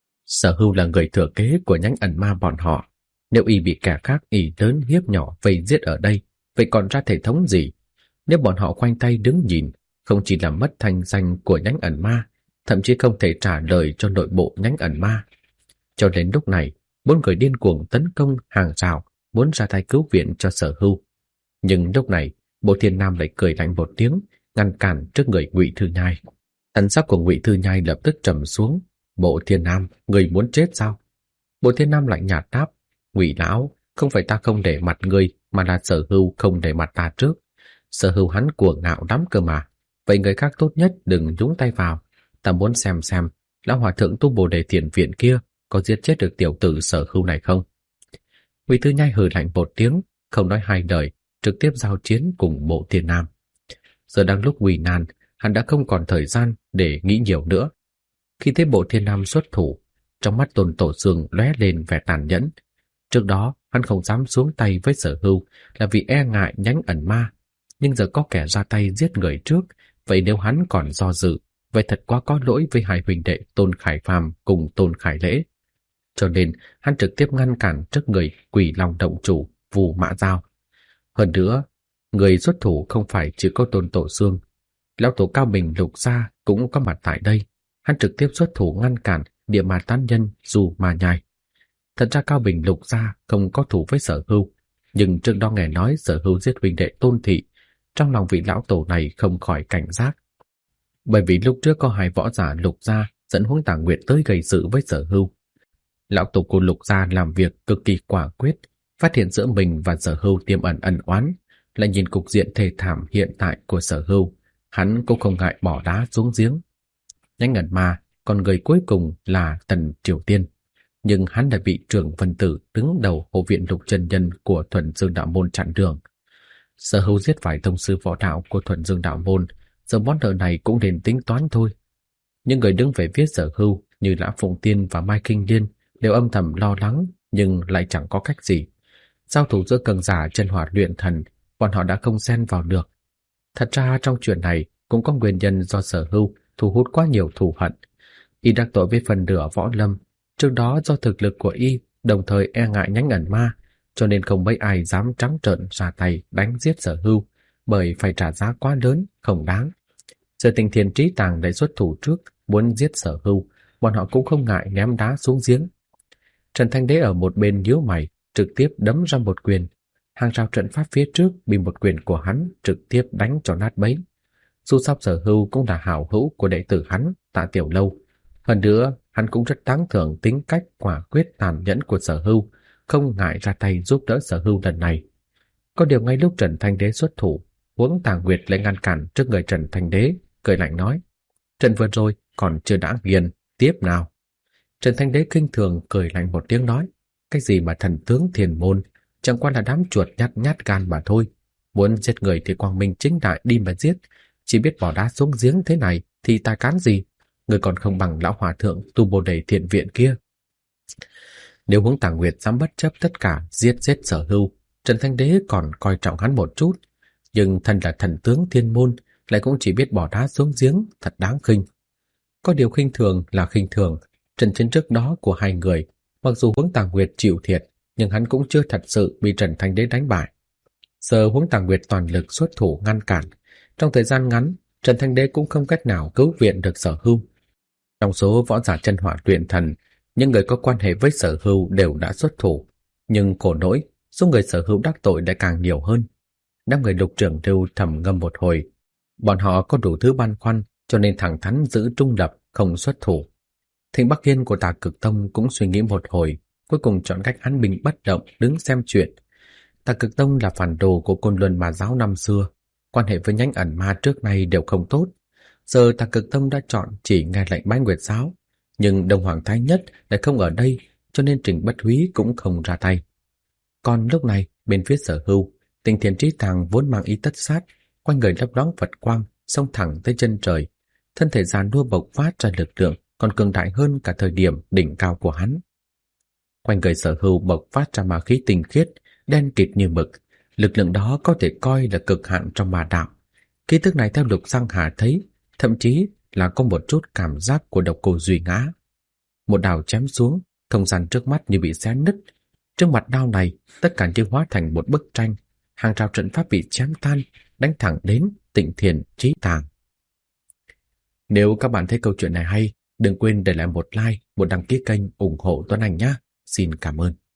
A: Sở Hưu là người thừa kế của nhánh ẩn ma bọn họ. Nếu y bị kẻ khác ỷ lớn hiếp nhỏ vây giết ở đây, vậy còn ra thể thống gì? Nếu bọn họ khoanh tay đứng nhìn, không chỉ làm mất thanh danh của nhánh ẩn ma, thậm chí không thể trả lời cho nội bộ nhánh ẩn ma. Cho đến lúc này, bốn người điên cuồng tấn công hàng rào, muốn ra tay cứu viện cho Sở Hưu. Nhưng lúc này, Bộ Thiên Nam lại cười lạnh một tiếng, ngăn cản trước người Ngụy Thư Nhai. Thần sắc của Ngụy Thư Nhai lập tức trầm xuống. Bộ Thiên Nam, người muốn chết sao? Bộ Thiên Nam lạnh nhạt đáp, Ngụy lão, không phải ta không để mặt ngươi, mà là Sở Hưu không để mặt ta trước. Sở Hưu hắn cuồng ngạo lắm cơ mà. Vậy người khác tốt nhất đừng nhúng tay vào. Ta muốn xem lão hòa thượng Tu Bồ Đề Thiền Viện kia có giết chết được tiểu tử Sở Hưu này không? Ngụy Thư Nhai hừ lạnh một tiếng, không nói hai lời, trực tiếp giao chiến cùng Bộ Thiên Nam. Giờ đang lúc nguy nan, hắn đã không còn thời gian để nghĩ nhiều nữa. Khi thấy Bộ Thiên Nam xuất thủ, trong mắt Tôn Tổ Sương lóe lên vẻ tàn nhẫn. Trước đó, hắn không dám xuống tay với Sở Hưu là vì e ngại nhánh ẩn ma, nhưng giờ có kẻ ra tay giết người trước, vậy nếu hắn còn do dự, vậy thật quá có lỗi với hai huynh đệ Tôn Khải Phàm cùng Tôn Khải Lễ. Cho nên, hắn trực tiếp ngăn cản trước người Quỷ Long động chủ Vù Mã Dao. Hơn nữa, người xuất thủ không phải chỉ có Tôn Tổ Sương, lão tổ Cao Bình Lục Gia cũng có mặt tại đây. Hắn trực tiếp xuất thủ ngăn cản Địa Ma tán nhân Dù Ma Nhai. Thật ra Cao Bình Lục Gia không có thủ với Sở Hưu, nhưng trước đó nghe nói Sở Hưu giết huynh đệ Tôn Thị, trong lòng vị lão tổ này không khỏi cảnh giác. Bởi vì lúc trước có hai võ giả Lục Gia dẫn Huống Tàng Nguyệt tới gây sự với Sở Hưu. Lão tổ của Lục Gia làm việc cực kỳ quả quyết, phát hiện giữa mình và Sở Hưu tiềm ẩn ẩn oán, lại nhìn cục diện thê thảm hiện tại của Sở Hưu, hắn cũng không ngại bỏ đá xuống giếng. Nhánh ẩn ma, còn người cuối cùng là Tần Triều Tiên, nhưng hắn đã bị Trưởng Vân Tử đứng đầu hộ viện Lục chân nhân của Thuần Dương Đạo Môn chặn đường. Sở Hưu giết phải tông sư võ đạo của Thuần Dương Đạo Môn, giờ món nợ này cũng nên tính toán thôi. Những người đứng về phía Sở Hưu như Lã Phụng Tiên và Mai Kinh Liên đều âm thầm lo lắng, nhưng lại chẳng có cách gì. Giao thủ giữa cường giả chân hỏa luyện thần, bọn họ đã không xen vào được. Thật ra trong chuyện này cũng có nguyên nhân do Sở Hưu thu hút quá nhiều thù hận. Y đắc tội với phần nửa võ lâm, trước đó do thực lực của y đồng thời e ngại nhánh ẩn ma, cho nên không mấy ai dám trắng trợn ra tay đánh giết Sở Hưu, bởi phải trả giá quá lớn, không đáng. Giờ Tình Thiền Trí Tàng lại xuất thủ trước, muốn giết Sở Hưu, bọn họ cũng không ngại ném đá xuống giếng. Trần Thanh Đế ở một bên nhíu mày, trực tiếp đấm ra một quyền. Hàng rào trận pháp phía trước bị một quyền của hắn trực tiếp đánh cho nát bấy. Dù sao Sở Hưu cũng là hảo hữu của đệ tử hắn, Tạ Tiểu Lâu. Hơn nữa, hắn cũng rất đáng thưởng tính cách quả quyết tàn nhẫn của Sở Hưu, không ngại ra tay giúp đỡ Sở Hưu lần này. Có điều ngay lúc Trần Thanh Đế xuất thủ, Huống Tà Nguyệt lại ngăn cản trước người Trần Thanh Đế, cười lạnh nói: "Trận vừa rồi còn chưa đã nghiền, tiếp nào." Trần Thanh Đế khinh thường cười lạnh một tiếng nói: "Cái gì mà thần tướng Thiền môn, chẳng qua là đám chuột nhát nhát gan mà thôi. Muốn giết người thì quang minh chính đại đi mà giết, chỉ biết bỏ đá xuống giếng thế này thì tài cán gì? Người còn không bằng lão hòa thượng tu Bồ Đề Thiện Viện kia." Nếu Huống Tà Nguyệt dám bất chấp tất cả giết Sở Hưu, Trần Thanh Đế còn coi trọng hắn một chút, nhưng thân là thần tướng Thiên môn lại cũng chỉ biết bỏ đá xuống giếng, thật đáng khinh. Có điều khinh thường là khinh thường, trận chiến trước đó của hai người, mặc dù Huống Tà Nguyệt chịu thiệt, nhưng hắn cũng chưa thật sự bị Trần Thanh Đế đánh bại. Giờ Huống Tà Nguyệt toàn lực xuất thủ ngăn cản, trong thời gian ngắn, Trần Thanh Đế cũng không cách nào cứu viện được Sở Hưu. Trong số võ giả chân hỏa luyện thần, những người có quan hệ với Sở Hưu đều đã xuất thủ, nhưng khổ nỗi, số người Sở Hưu đắc tội lại càng nhiều hơn. Đám người Lục Trưởng Lưu thầm ngâm một hồi, bọn họ có đủ thứ băn khoăn, cho nên thẳng thắn giữ trung lập, không xuất thủ. Thịnh Bắc Hiên của Tà Cực Tông cũng suy nghĩ một hồi, cuối cùng chọn cách an bình bất động đứng xem chuyện. Tà Cực Tông là phản đồ của Côn Luân Ma giáo năm xưa, quan hệ với nhánh ẩn ma trước nay đều không tốt. Giờ Tà Cực Tông đã chọn chỉ nghe lệnh Bái Nguyệt giáo, nhưng Đông Hoàng Thái Nhất lại không ở đây, cho nên Trình Bất Húy cũng không ra tay. Còn lúc này, bên phía Sở Hưu, Tinh Thiên Trí Tàng vốn mang ý tất sát, quanh người lấp loáng Phật quang, xông thẳng tới chân trời, thân thể giàn nua bộc phát ra lực lượng còn cường đại hơn cả thời điểm đỉnh cao của hắn. Quanh người Sở Hưu bộc phát ra ma khí tinh khiết, đen kịt như mực, lực lượng đó có thể coi là cực hạn trong ma đạo. Khí tức này theo Lục Giang Hà thấy, thậm chí là có một chút cảm giác của độc cô Duy Ngã. Một đao chém xuống, không gian trước mắt như bị xé nứt. Trước mặt đao này, tất cả như hóa thành một bức tranh, hàng rào trận pháp bị chém tan, đánh thẳng đến Tịnh Thiền Trí Tàng. Nếu các bạn thấy câu chuyện này hay, đừng quên để lại một like, một đăng ký kênh ủng hộ Tuấn Anh nhé. Xin cảm ơn.